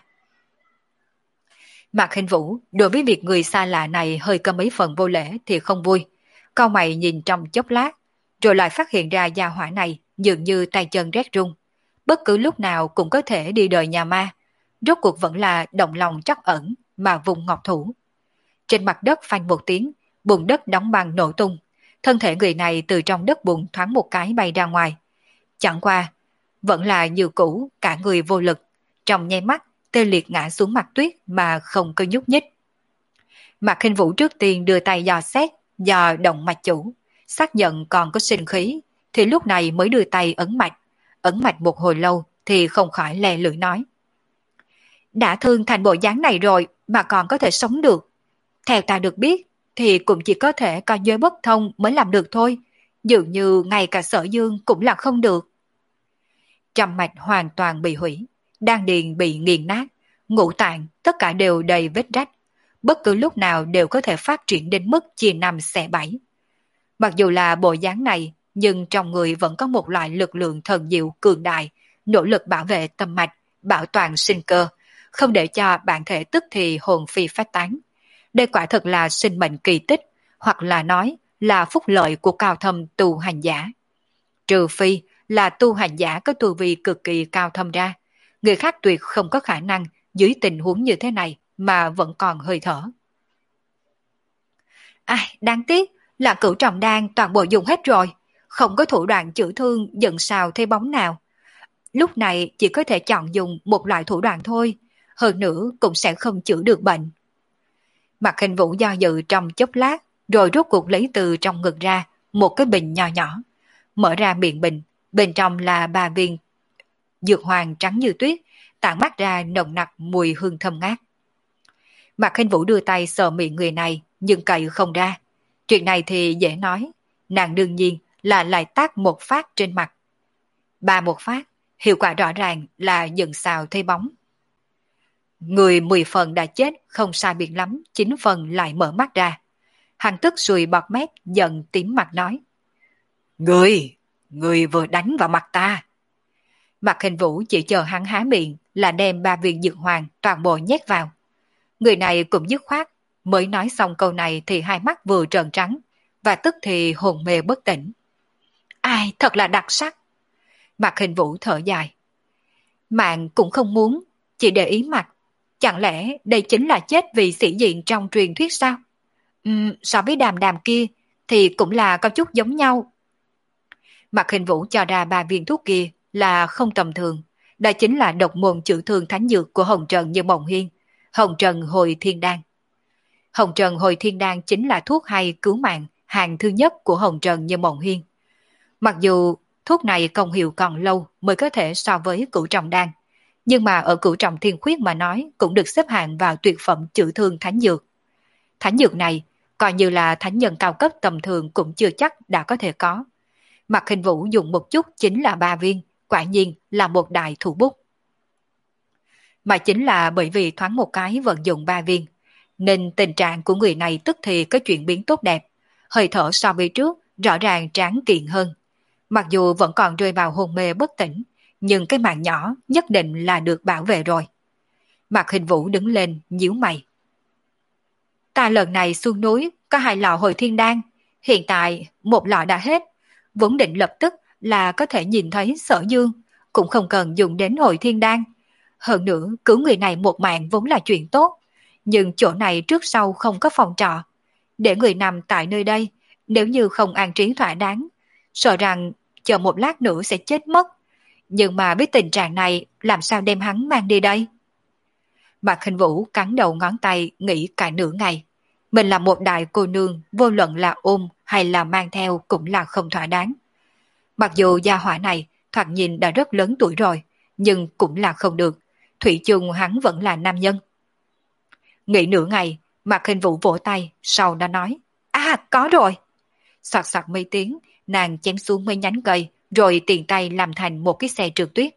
Mạc Khinh Vũ đối với việc người xa lạ này hơi có mấy phần vô lễ thì không vui. Cau mày nhìn trong chốc lát, rồi lại phát hiện ra gia hỏa này dường như tay chân rét run. Bất cứ lúc nào cũng có thể đi đời nhà ma. Rốt cuộc vẫn là động lòng trắc ẩn mà vùng ngọc thủ. Trên mặt đất phanh một tiếng, bùn đất đóng băng nổ tung. Thân thể người này từ trong đất bùn thoáng một cái bay ra ngoài. Chẳng qua, vẫn là như cũ, cả người vô lực. Trong nháy mắt, tê liệt ngã xuống mặt tuyết mà không có nhúc nhích. Mạc Khinh Vũ trước tiên đưa tay dò xét, dò động mạch chủ, xác nhận còn có sinh khí, thì lúc này mới đưa tay ấn mạch. Ấn mạch một hồi lâu thì không khỏi lè lưỡi nói. Đã thương thành bộ dáng này rồi mà còn có thể sống được. Theo ta được biết thì cũng chỉ có thể coi giới bất thông mới làm được thôi. Dường như ngay cả Sở Dương cũng là không được. Trầm mạch hoàn toàn bị hủy, đan điền bị nghiền nát, ngũ tạng tất cả đều đầy vết rách. Bất cứ lúc nào đều có thể phát triển đến mức chia năm xẻ bảy. Mặc dù là bộ dáng này, nhưng trong người vẫn có một loại lực lượng thần diệu cường đại, nỗ lực bảo vệ tâm mạch, bảo toàn sinh cơ, không để cho bản thể tức thì hồn phi phách tán. Đây quả thật là sinh mệnh kỳ tích, hoặc là nói là phúc lợi của cao thâm tu hành giả. Trừ phi là tu hành giả có tu vi cực kỳ cao thâm ra, người khác tuyệt không có khả năng dưới tình huống như thế này mà vẫn còn hơi thở. Ai, đáng tiếc là cửu trọng đan toàn bộ dùng hết rồi, không có thủ đoạn chữa thương giận sào thấy bóng nào. Lúc này chỉ có thể chọn dùng một loại thủ đoạn thôi, hơn nữa cũng sẽ không chữa được bệnh. Mạc Khinh Vũ do dự trong chốc lát, rồi rốt cuộc lấy từ trong ngực ra một cái bình nhỏ nhỏ, mở ra miệng bình, bên trong là ba viên dược hoàng trắng như tuyết, tản mát ra nồng nặc mùi hương thơm ngát. Mạc Khinh Vũ đưa tay sờ miệng người này, nhưng cậy không ra. Chuyện này thì dễ nói, nàng đương nhiên là lại tác một phát trên mặt. Ba một phát, hiệu quả rõ ràng là dần xào thấy bóng. Người mười phần đã chết, không sai biệt lắm, chín phần lại mở mắt ra. Hắn tức sùi bọt mép, giận tím mặt nói. Người, người vừa đánh vào mặt ta. Mạc Khinh Vũ chỉ chờ hắn há miệng là đem ba viên dược hoàng toàn bộ nhét vào. Người này cũng dứt khoát, mới nói xong câu này thì hai mắt vừa trợn trắng, và tức thì hồn mê bất tỉnh. Ai, thật là đặc sắc. Mạc Khinh Vũ thở dài. Mạng cũng không muốn, chỉ để ý mặt. Chẳng lẽ đây chính là chết vì sĩ diện trong truyền thuyết sao? Uhm, so với đàm đàm kia thì cũng là có chút giống nhau. Mạc Khinh Vũ cho ra ba viên thuốc kia là không tầm thường. Đó chính là độc môn chữa thương thánh dược của Hồng Trần Như Mộng Hiên, Hồng Trần Hồi Thiên Đan. Hồng Trần Hồi Thiên Đan chính là thuốc hay cứu mạng hàng thứ nhất của Hồng Trần Như Mộng Hiên. Mặc dù thuốc này công hiệu còn lâu mới có thể so với cửu trọng đan, nhưng mà ở cửu trọng thiên khuyết mà nói cũng được xếp hạng vào tuyệt phẩm chữa thương thánh dược. Thánh dược này, coi như là thánh nhân cao cấp tầm thường cũng chưa chắc đã có thể có. Mạc Khinh Vũ dùng một chút chính là ba viên, quả nhiên là một đại thủ bút. Mà chính là bởi vì thoáng một cái vận dụng ba viên, nên tình trạng của người này tức thì có chuyển biến tốt đẹp, hơi thở so với trước rõ ràng tráng kiện hơn. Mặc dù vẫn còn rơi vào hôn mê bất tỉnh, nhưng cái mạng nhỏ nhất định là được bảo vệ rồi. Mạc Khinh Vũ đứng lên nhíu mày. Ta lần này xuống núi có hai lọ hồi thiên đan, hiện tại một lọ đã hết, vốn định lập tức là có thể nhìn thấy Sở Dương, cũng không cần dùng đến hồi thiên đan. Hơn nữa cứu người này một mạng vốn là chuyện tốt, nhưng chỗ này trước sau không có phòng trọ. Để người nằm tại nơi đây, nếu như không an trí thỏa đáng, sợ rằng chờ một lát nữa sẽ chết mất. Nhưng mà với tình trạng này làm sao đem hắn mang đi đây? Mạc Khinh Vũ cắn đầu ngón tay nghĩ cả nửa ngày. Mình là một đại cô nương, vô luận là ôm hay là mang theo cũng là không thỏa đáng. Mặc dù gia hỏa này thoạt nhìn đã rất lớn tuổi rồi, nhưng cũng là không được. Thủy chung hắn vẫn là nam nhân. Nghĩ nửa ngày, Mạc Khinh Vũ vỗ tay, sau đó nói. À, có rồi. Soạt soạt mấy tiếng, nàng chém xuống mấy nhánh cây, rồi tiền tay làm thành một cái xe trượt tuyết.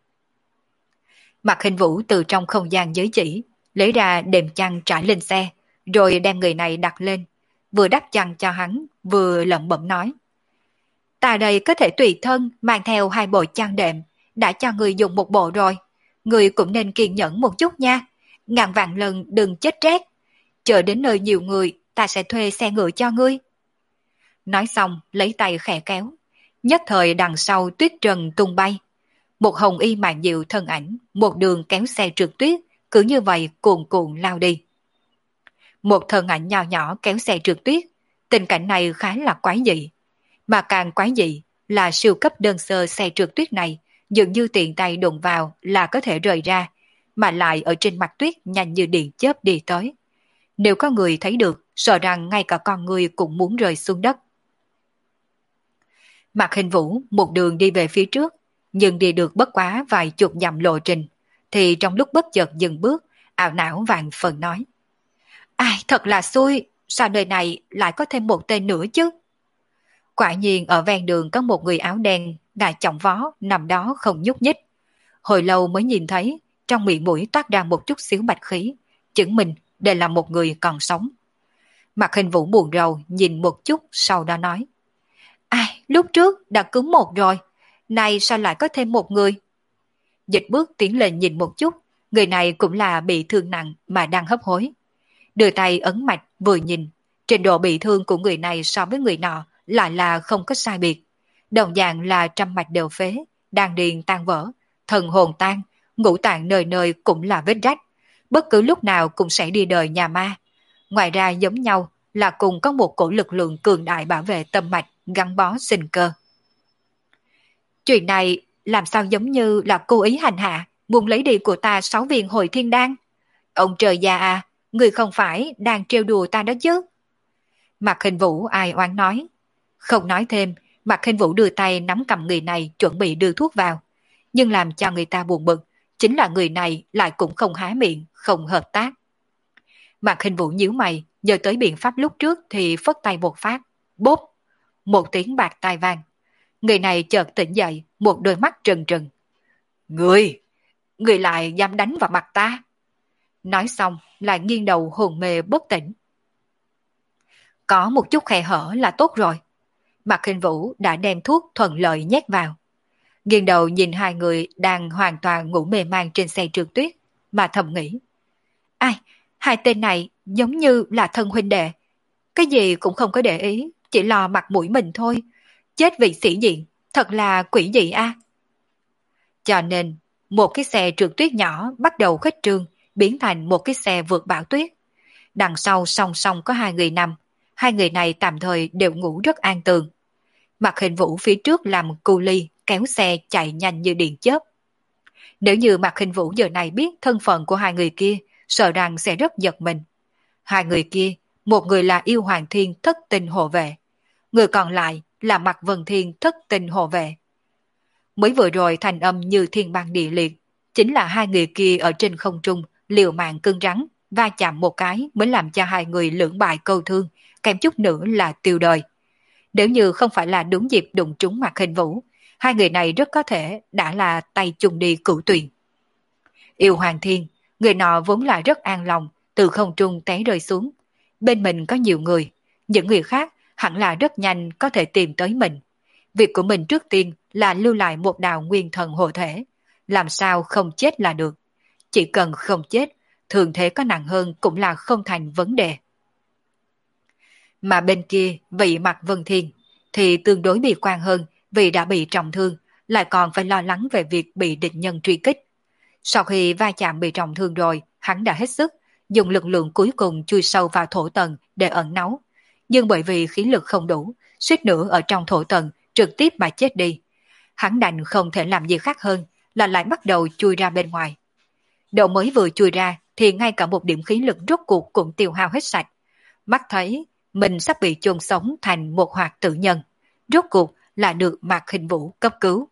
Mạc Khinh Vũ từ trong không gian giới chỉ, lấy ra đệm chăn trải lên xe, rồi đem người này đặt lên, vừa đắp chăn cho hắn, vừa lẩm bẩm nói. Ta đây có thể tùy thân mang theo hai bộ chăn đệm, đã cho người dùng một bộ rồi. Người cũng nên kiên nhẫn một chút nha, ngàn vạn lần đừng chết rét. Chờ đến nơi nhiều người, ta sẽ thuê xe ngựa cho ngươi. Nói xong, lấy tay khẽ kéo. Nhất thời đằng sau tuyết trần tung bay. Một hồng y mạn diệu thân ảnh, một đường kéo xe trượt tuyết, cứ như vậy cuồn cuộn lao đi. Một thân ảnh nhỏ nhỏ kéo xe trượt tuyết, tình cảnh này khá là quái dị. Mà càng quái dị là siêu cấp đơn sơ xe trượt tuyết này, dường như tiện tay đụng vào là có thể rời ra, mà lại ở trên mặt tuyết nhanh như điện chớp đi tới. Nếu có người thấy được, sợ rằng ngay cả con người cũng muốn rơi xuống đất. Mạc Hình Vũ một đường đi về phía trước, nhưng đi được bất quá vài chục dặm lộ trình, thì trong lúc bất chợt dừng bước, ảo não vàng phần nói. Ai, thật là xui, sao nơi này lại có thêm một tên nữa chứ? Quả nhiên ở ven đường có một người áo đen, ngài trọng vó, nằm đó không nhúc nhích. Hồi lâu mới nhìn thấy, trong miệng mũi toát ra một chút xíu bạch khí, chứng minh đây là một người còn sống. Mạc Hình Vũ buồn rầu nhìn một chút, sau đó nói. Ai, lúc trước đã cứu một rồi, nay sao lại có thêm một người? Dịch bước tiến lên nhìn một chút, người này cũng là bị thương nặng mà đang hấp hối. Đưa tay ấn mạch vừa nhìn, trình độ bị thương của người này so với người nọ lại là không có sai biệt. Đồng dạng là trăm mạch đều phế, đan điền tan vỡ, thần hồn tan, ngũ tạng nơi nơi cũng là vết rách, bất cứ lúc nào cũng sẽ đi đời nhà ma. Ngoài ra giống nhau là cùng có một cổ lực lượng cường đại bảo vệ tâm mạch, gắn bó sinh cơ. Chuyện này làm sao giống như là cố ý hành hạ, muốn lấy đi của ta sáu viên hồi thiên đan? Ông trời già à, người không phải đang trêu đùa ta đó chứ? Mạc Hình Vũ ai oán nói. Không nói thêm, Mạc Hình Vũ đưa tay nắm cầm người này chuẩn bị đưa thuốc vào. Nhưng làm cho người ta buồn bực, chính là người này lại cũng không há miệng, không hợp tác. Mạc Hình Vũ nhíu mày, nhớ tới biện pháp lúc trước thì phất tay một phát, bốp, một tiếng bạc tai vang. Người này chợt tỉnh dậy, một đôi mắt trừng trừng. Người, người lại dám đánh vào mặt ta. Nói xong lại nghiêng đầu hồn mê bất tỉnh. Có một chút khe hở là tốt rồi. Mạc Hình Vũ đã đem thuốc thuận lợi nhét vào. Nghiêng đầu nhìn hai người đang hoàn toàn ngủ mê man trên xe trượt tuyết, mà thầm nghĩ. Ai, hai tên này giống như là thân huynh đệ. Cái gì cũng không có để ý, chỉ lo mặt mũi mình thôi. Chết vì sĩ diện, thật là quỷ dị a. Cho nên, một cái xe trượt tuyết nhỏ bắt đầu khuếch trương, biến thành một cái xe vượt bão tuyết. Đằng sau song song có hai người nằm, hai người này tạm thời đều ngủ rất an tường. Mạc Hình Vũ phía trước làm cu ly, kéo xe chạy nhanh như điện chớp. Nếu như Mạc Hình Vũ giờ này biết thân phận của hai người kia, sợ rằng sẽ rất giật mình. Hai người kia, một người là Yêu Hoàng Thiên thất tình hộ vệ, người còn lại là Mạc Vân Thiên thất tình hộ vệ. Mới vừa rồi thành âm như thiên băng địa liệt, chính là hai người kia ở trên không trung liều mạng cứng rắn, va chạm một cái mới làm cho hai người lưỡng bại câu thương, kèm chút nữa là tiêu đời. Nếu như không phải là đúng dịp đụng trúng Mạc Hình Vũ, hai người này rất có thể đã là tay chung đi cửu tuyền. Yêu Hoàng Thiên, người nọ vốn là rất an lòng, từ không trung té rơi xuống. Bên mình có nhiều người, những người khác hẳn là rất nhanh có thể tìm tới mình. Việc của mình trước tiên là lưu lại một đạo nguyên thần hộ thể, làm sao không chết là được. Chỉ cần không chết, thường thế có nặng hơn cũng là không thành vấn đề. Mà bên kia, vị Mạc Vân Thiên, thì tương đối bị quan hơn vì đã bị trọng thương, lại còn phải lo lắng về việc bị địch nhân truy kích. Sau khi va chạm bị trọng thương rồi, hắn đã hết sức, dùng lực lượng cuối cùng chui sâu vào thổ tầng để ẩn náu. Nhưng bởi vì khí lực không đủ, suýt nữa ở trong thổ tầng trực tiếp mà chết đi. Hắn đành không thể làm gì khác hơn là lại bắt đầu chui ra bên ngoài. Đầu mới vừa chui ra thì ngay cả một điểm khí lực rốt cuộc cũng tiêu hao hết sạch. Mắt thấy mình sắp bị chôn sống thành một hoạt tử nhân, rốt cuộc là được Mạc Hình Vũ cấp cứu.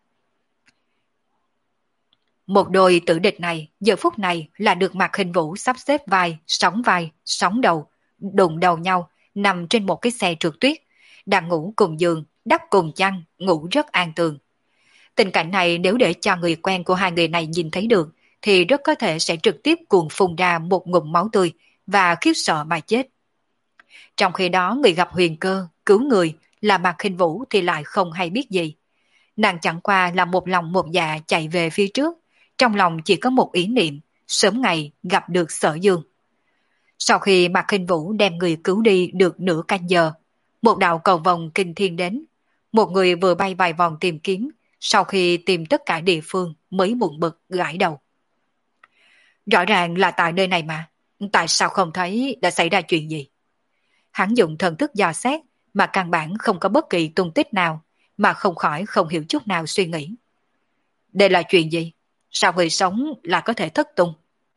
Một đôi tử địch này giờ phút này là được Mạc Hình Vũ sắp xếp vai, sóng vai, sóng đầu, đụng đầu nhau, nằm trên một cái xe trượt tuyết, đang ngủ cùng giường, đắp cùng chăn, ngủ rất an tường. Tình cảnh này nếu để cho người quen của hai người này nhìn thấy được, thì rất có thể sẽ trực tiếp cuồng phun ra một ngụm máu tươi và khiếp sợ mà chết. Trong khi đó người gặp huyền cơ, cứu người là Mạc Hình Vũ thì lại không hay biết gì. Nàng chẳng qua là một lòng một dạ chạy về phía trước, trong lòng chỉ có một ý niệm, sớm ngày gặp được Sở Dương. Sau khi Mạc Khinh Vũ đem người cứu đi được nửa canh giờ, một đạo cầu vồng kinh thiên đến, một người vừa bay vài vòng tìm kiếm, sau khi tìm tất cả địa phương mới buồn bực gãi đầu. Rõ ràng là tại nơi này mà, tại sao không thấy đã xảy ra chuyện gì? Hắn dùng thần thức dò xét mà căn bản không có bất kỳ tung tích nào, mà không khỏi không hiểu chút nào suy nghĩ. Đây là chuyện gì? Sao người sống là có thể thất tung?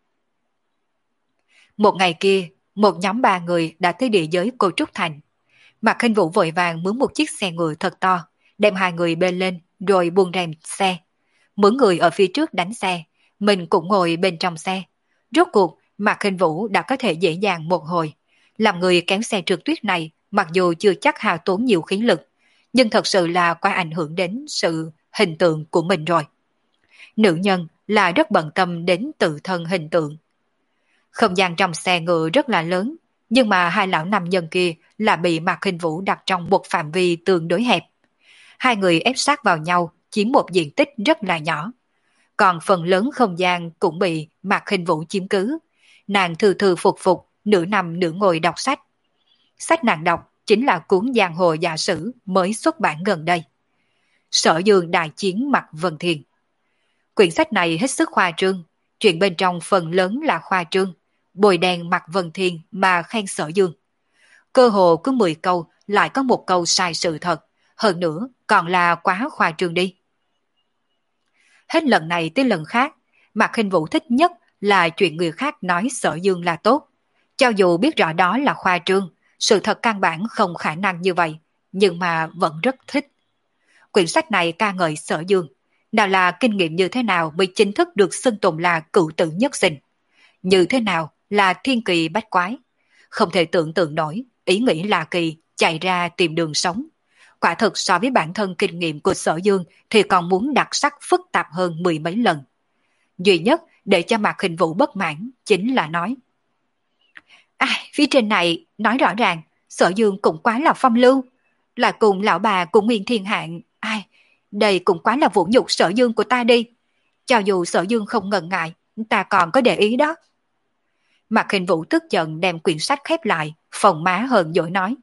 Một ngày kia, một nhóm ba người đã tới địa giới Cô Trúc Thành. Mạc Khinh Vũ vội vàng mướn một chiếc xe ngựa thật to, đem hai người bên lên rồi buông rèm xe. Mướn người ở phía trước đánh xe, mình cũng ngồi bên trong xe. Rốt cuộc, Mạc Khinh Vũ đã có thể dễ dàng một hồi. Làm người kéo xe trượt tuyết này, mặc dù chưa chắc hao tốn nhiều khí lực, nhưng thật sự là quá ảnh hưởng đến sự hình tượng của mình rồi. Nữ nhân là rất bận tâm đến tự thân hình tượng. Không gian trong xe ngựa rất là lớn, nhưng mà hai lão nam nhân kia là bị Mạc Khinh Vũ đặt trong một phạm vi tương đối hẹp. Hai người ép sát vào nhau chiếm một diện tích rất là nhỏ. Còn phần lớn không gian cũng bị Mạc Khinh Vũ chiếm cứ. Nàng thư thư phục phục, nửa nằm nửa ngồi đọc sách. Sách nàng đọc chính là cuốn Giang Hồ Giả Sử mới xuất bản gần đây. Sở Dương đại chiến Mạc Vân Thiên. Quyển sách này hết sức khoa trương, chuyện bên trong phần lớn là khoa trương, bồi đèn Mạc Vân Thiên mà khen Sở Dương. Cơ hồ cứ mười câu lại có một câu sai sự thật, hơn nữa còn là quá khoa trương đi. Hết lần này tới lần khác, Mạc Khinh Vũ thích nhất là chuyện người khác nói Sở Dương là tốt. Cho dù biết rõ đó là khoa trương, sự thật căn bản không khả năng như vậy, nhưng mà vẫn rất thích. Quyển sách này ca ngợi Sở Dương, nào là kinh nghiệm như thế nào mới chính thức được xưng tụng là cựu tử nhất sinh, như thế nào là thiên kỳ bách quái. Không thể tưởng tượng nổi, ý nghĩ là kỳ, chạy ra tìm đường sống. Quả thực so với bản thân kinh nghiệm của Sở Dương thì còn muốn đặc sắc phức tạp hơn mười mấy lần. Duy nhất để cho Mạc Khinh Vũ bất mãn chính là nói: À, phía trên này nói rõ ràng Sở Dương cũng quá là phong lưu, là cùng lão bà của Nguyên Thiên Hạng. Ai, đây cũng quá là vũ nhục Sở Dương của ta đi. Cho dù Sở Dương không ngần ngại, ta còn có để ý đó. Mạc Khinh Vũ tức giận đem quyển sách khép lại, phồng má hờn dỗi nói: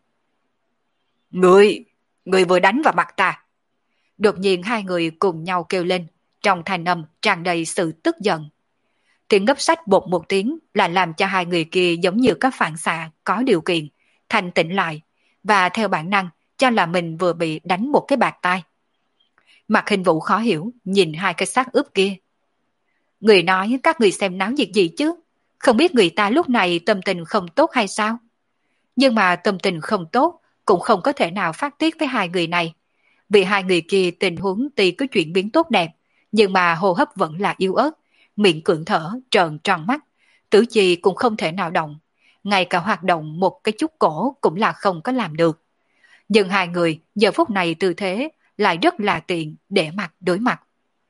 Ngươi, ngươi vừa đánh vào mặt ta. Đột nhiên hai người cùng nhau kêu lên, trong thanh âm tràn đầy sự tức giận. Tiếng ngấp sách bột một tiếng là làm cho hai người kia giống như các phản xạ có điều kiện, thanh tỉnh lại, và theo bản năng cho là mình vừa bị đánh một cái bạt tai. Mạc Khinh Vũ khó hiểu nhìn hai cái xác ướp kia. Người nói các người xem náo nhiệt gì chứ? Không biết người ta lúc này tâm tình không tốt hay sao? Nhưng mà tâm tình không tốt cũng không có thể nào phát tiết với hai người này. Vì hai người kia tình huống tuy có chuyển biến tốt đẹp, nhưng mà hô hấp vẫn là yếu ớt, miệng cưỡng thở, trợn tròn mắt, tứ chi cũng không thể nào động, ngay cả hoạt động một cái chút cổ cũng là không có làm được. Nhưng hai người giờ phút này tư thế lại rất là tiện để mặt đối mặt.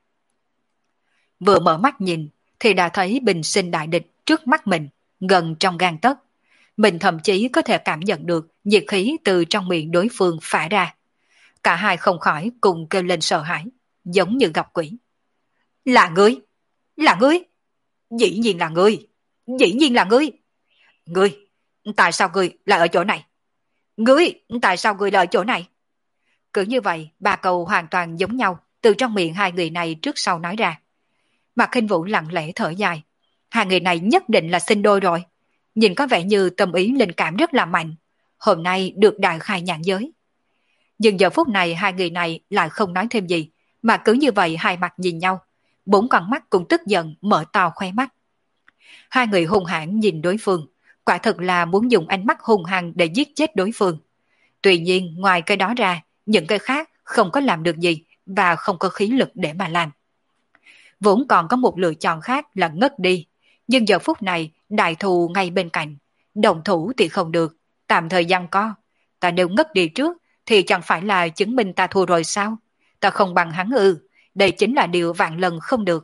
Vừa mở mắt nhìn thì đã thấy bình sinh đại địch trước mắt mình, gần trong gang tấc. Mình thậm chí có thể cảm nhận được nhiệt khí từ trong miệng đối phương phả ra. Cả hai không khỏi cùng kêu lên sợ hãi, giống như gặp quỷ. Là ngươi! Là ngươi! Dĩ nhiên là ngươi! Dĩ nhiên là ngươi! Ngươi! Tại sao ngươi lại ở chỗ này? Ngươi! Tại sao ngươi lại ở chỗ này? Cứ như vậy, ba câu hoàn toàn giống nhau từ trong miệng hai người này trước sau nói ra. Mạc Khinh Vũ lặng lẽ thở dài. Hai người này nhất định là sinh đôi rồi. Nhìn có vẻ như tâm ý linh cảm rất là mạnh. Hôm nay được đại khai nhãn giới. Nhưng giờ phút này hai người này lại không nói thêm gì, mà cứ như vậy hai mặt nhìn nhau. Bốn con mắt cũng tức giận mở to khoe mắt. Hai người hung hãn nhìn đối phương, quả thực là muốn dùng ánh mắt hung hăng để giết chết đối phương. Tuy nhiên ngoài cái đó ra, những cái khác không có làm được gì và không có khí lực để mà làm. Vốn còn có một lựa chọn khác là ngất đi, nhưng giờ phút này đại thù ngay bên cạnh, đồng thủ thì không được, tạm thời giằng co. Ta nếu ngất đi trước thì chẳng phải là chứng minh ta thua rồi sao? Ta không bằng hắn ư, đây chính là điều vạn lần không được.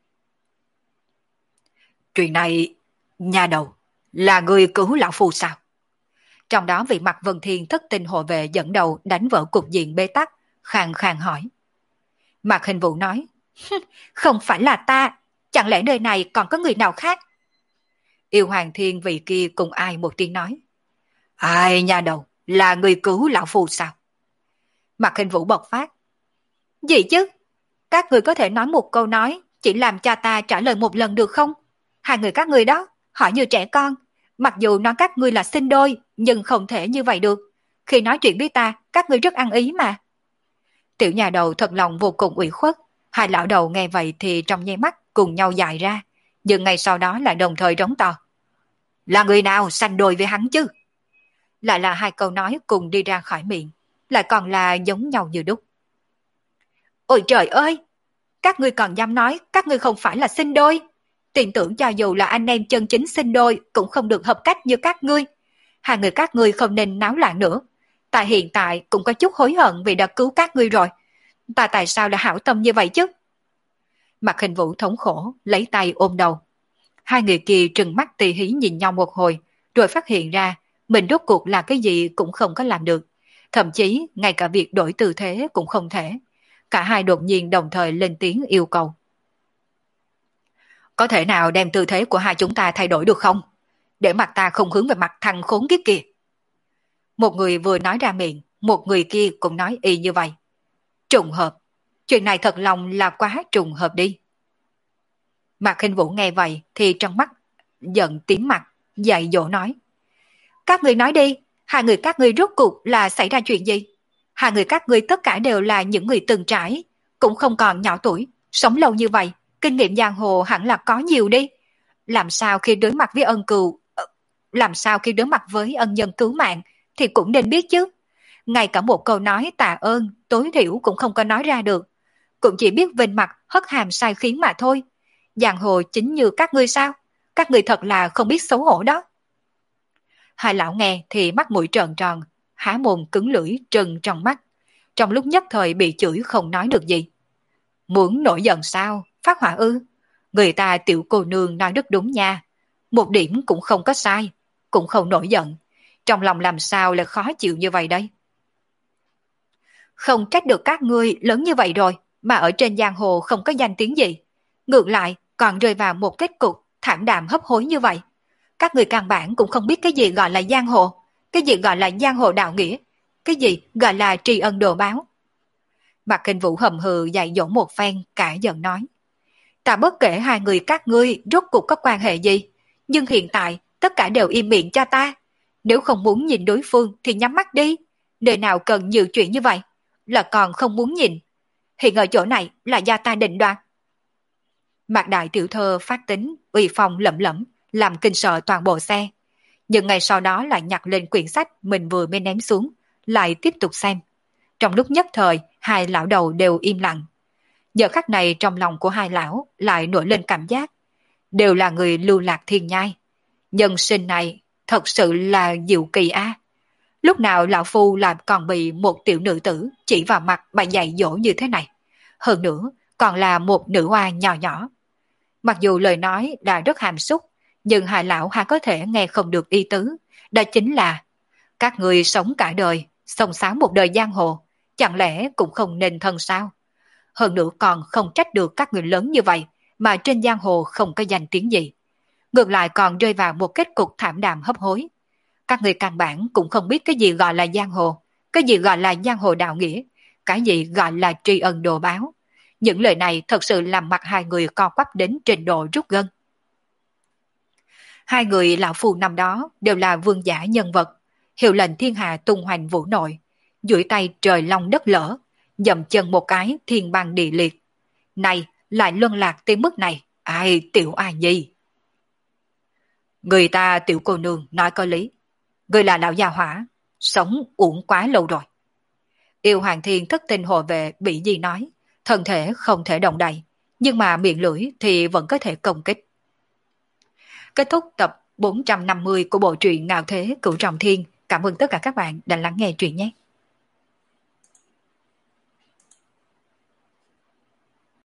Chuyện này, nhà đầu, là người cứu lão phu sao? Trong đó vị Mạc Vân Thiên thất tinh hộ vệ dẫn đầu đánh vỡ cục diện bế tắc, khàn khàn hỏi. Mạc Hình Vũ nói, không phải là ta, chẳng lẽ nơi này còn có người nào khác? Yêu Hoàng Thiên vị kia cùng ai một tiếng nói. Ai nha đầu, là người cứu lão phu sao? Mạc Hình Vũ bộc phát. Gì chứ? Các người có thể nói một câu nói, chỉ làm cha ta trả lời một lần được không? Hai người các người đó, hỏi như trẻ con. Mặc dù nói các ngươi là sinh đôi, nhưng không thể như vậy được. Khi nói chuyện với ta, các ngươi rất ăn ý mà. Tiểu nhà đầu thật lòng vô cùng ủy khuất. Hai lão đầu nghe vậy thì trong nháy mắt cùng nhau dài ra. Nhưng ngay sau đó lại đồng thời rống to. Là người nào sanh đôi với hắn chứ? Lại là hai câu nói cùng đi ra khỏi miệng. Lại còn là giống nhau như đúc. Ôi trời ơi! Các ngươi còn dám nói các ngươi không phải là sinh đôi. Tin tưởng cho dù là anh em chân chính sinh đôi cũng không được hợp cách như các ngươi. Hai người các ngươi không nên náo loạn nữa. Ta hiện tại cũng có chút hối hận vì đã cứu các ngươi rồi. Ta tại sao lại hảo tâm như vậy chứ? Mạc Hình Vũ thống khổ, lấy tay ôm đầu. Hai người kia trừng mắt tì hí nhìn nhau một hồi, rồi phát hiện ra mình rốt cuộc là cái gì cũng không có làm được. Thậm chí ngay cả việc đổi tư thế cũng không thể. Cả hai đột nhiên đồng thời lên tiếng yêu cầu. Có thể nào đem tư thế của hai chúng ta thay đổi được không? Để mặt ta không hướng về mặt thằng khốn kiếp kia. Một người vừa nói ra miệng, một người kia cũng nói y như vậy. Trùng hợp. Chuyện này thật lòng là quá trùng hợp đi. Mạc Hình Vũ nghe vậy thì trong mắt giận tím mặt, dạy dỗ nói. Các người nói đi, hai người các ngươi rốt cuộc là xảy ra chuyện gì? Hai người các ngươi tất cả đều là những người từng trải, cũng không còn nhỏ tuổi, sống lâu như vậy, kinh nghiệm giang hồ hẳn là có nhiều đi. Làm sao khi đối mặt với ân cừu, làm sao khi đối mặt với ân nhân cứu mạng thì cũng nên biết chứ. Ngay cả một câu nói tạ ơn, tối thiểu cũng không có nói ra được. Cũng chỉ biết vênh mặt hất hàm sai khiến mà thôi. Giang hồ chính như các ngươi sao? Các ngươi thật là không biết xấu hổ đó. Hai lão nghe thì mắt mũi trợn tròn, há mồm cứng lưỡi trừng trong mắt. Trong lúc nhất thời bị chửi không nói được gì. Muốn nổi giận sao? Phát hỏa ư? Người ta tiểu cô nương nói rất đúng nha. Một điểm cũng không có sai, cũng không nổi giận. Trong lòng làm sao lại khó chịu như vậy đây? Không trách được các ngươi lớn như vậy rồi, mà ở trên giang hồ không có danh tiếng gì. Ngược lại, còn rơi vào một kết cục thảm đạm hấp hối như vậy. Các người căn bản cũng không biết cái gì gọi là giang hồ, cái gì gọi là giang hồ đạo nghĩa, cái gì gọi là tri ân đồ báo. Mạc Hình Vũ hầm hừ dạy dỗ một phen, cả giận nói. Ta bất kể hai người các ngươi rốt cuộc có quan hệ gì, nhưng hiện tại tất cả đều im miệng cho ta. Nếu không muốn nhìn đối phương thì nhắm mắt đi, nơi nào cần nhiều chuyện như vậy, là còn không muốn nhìn. Hiện ở chỗ này là do ta định đoạt. Mạc đại tiểu thơ phát tính, uy phong lẩm lẩm, làm kinh sợ toàn bộ xe. Nhưng ngày sau đó lại nhặt lên quyển sách mình vừa mới ném xuống, lại tiếp tục xem. Trong lúc nhất thời, hai lão đầu đều im lặng. Giờ khắc này trong lòng của hai lão lại nổi lên cảm giác. Đều là người lưu lạc thiên nhai. Nhân sinh này thật sự là diệu kỳ a. Lúc nào lão phu lại còn bị một tiểu nữ tử chỉ vào mặt mà dạy dỗ như thế này. Hơn nữa, còn là một nữ oa nhỏ nhỏ. Mặc dù lời nói đã rất hàm xúc, nhưng hai lão hà có thể nghe không được ý tứ. Đó chính là, các người sống cả đời, xông xáo một đời giang hồ, chẳng lẽ cũng không nên thân sao? Hơn nữa còn không trách được các người lớn như vậy, mà trên giang hồ không có danh tiếng gì. Ngược lại còn rơi vào một kết cục thảm đạm hấp hối. Các người căn bản cũng không biết cái gì gọi là giang hồ, cái gì gọi là giang hồ đạo nghĩa, cái gì gọi là tri ân đồ báo. Những lời này thật sự làm mặt hai người co quắp đến trình độ rút gân. Hai người lão phù năm đó đều là vương giả nhân vật, hiệu lệnh thiên hạ tung hoành vũ nội, duỗi tay trời long đất lở, dậm chân một cái thiên băng địa liệt. Này lại luân lạc tới mức này, ai tiểu ai nhi. Người ta tiểu cô nương nói có lý, người là lão già hỏa, sống uổng quá lâu rồi. Yêu Hoàng Thiên thất tình hộ vệ bị gì nói, thân thể không thể động đậy, nhưng mà miệng lưỡi thì vẫn có thể công kích. Kết thúc tập bốn trăm năm mươi của bộ truyện Ngạo Thế Cửu Trọng Thiên. Cảm ơn tất cả các bạn đã lắng nghe truyện nhé.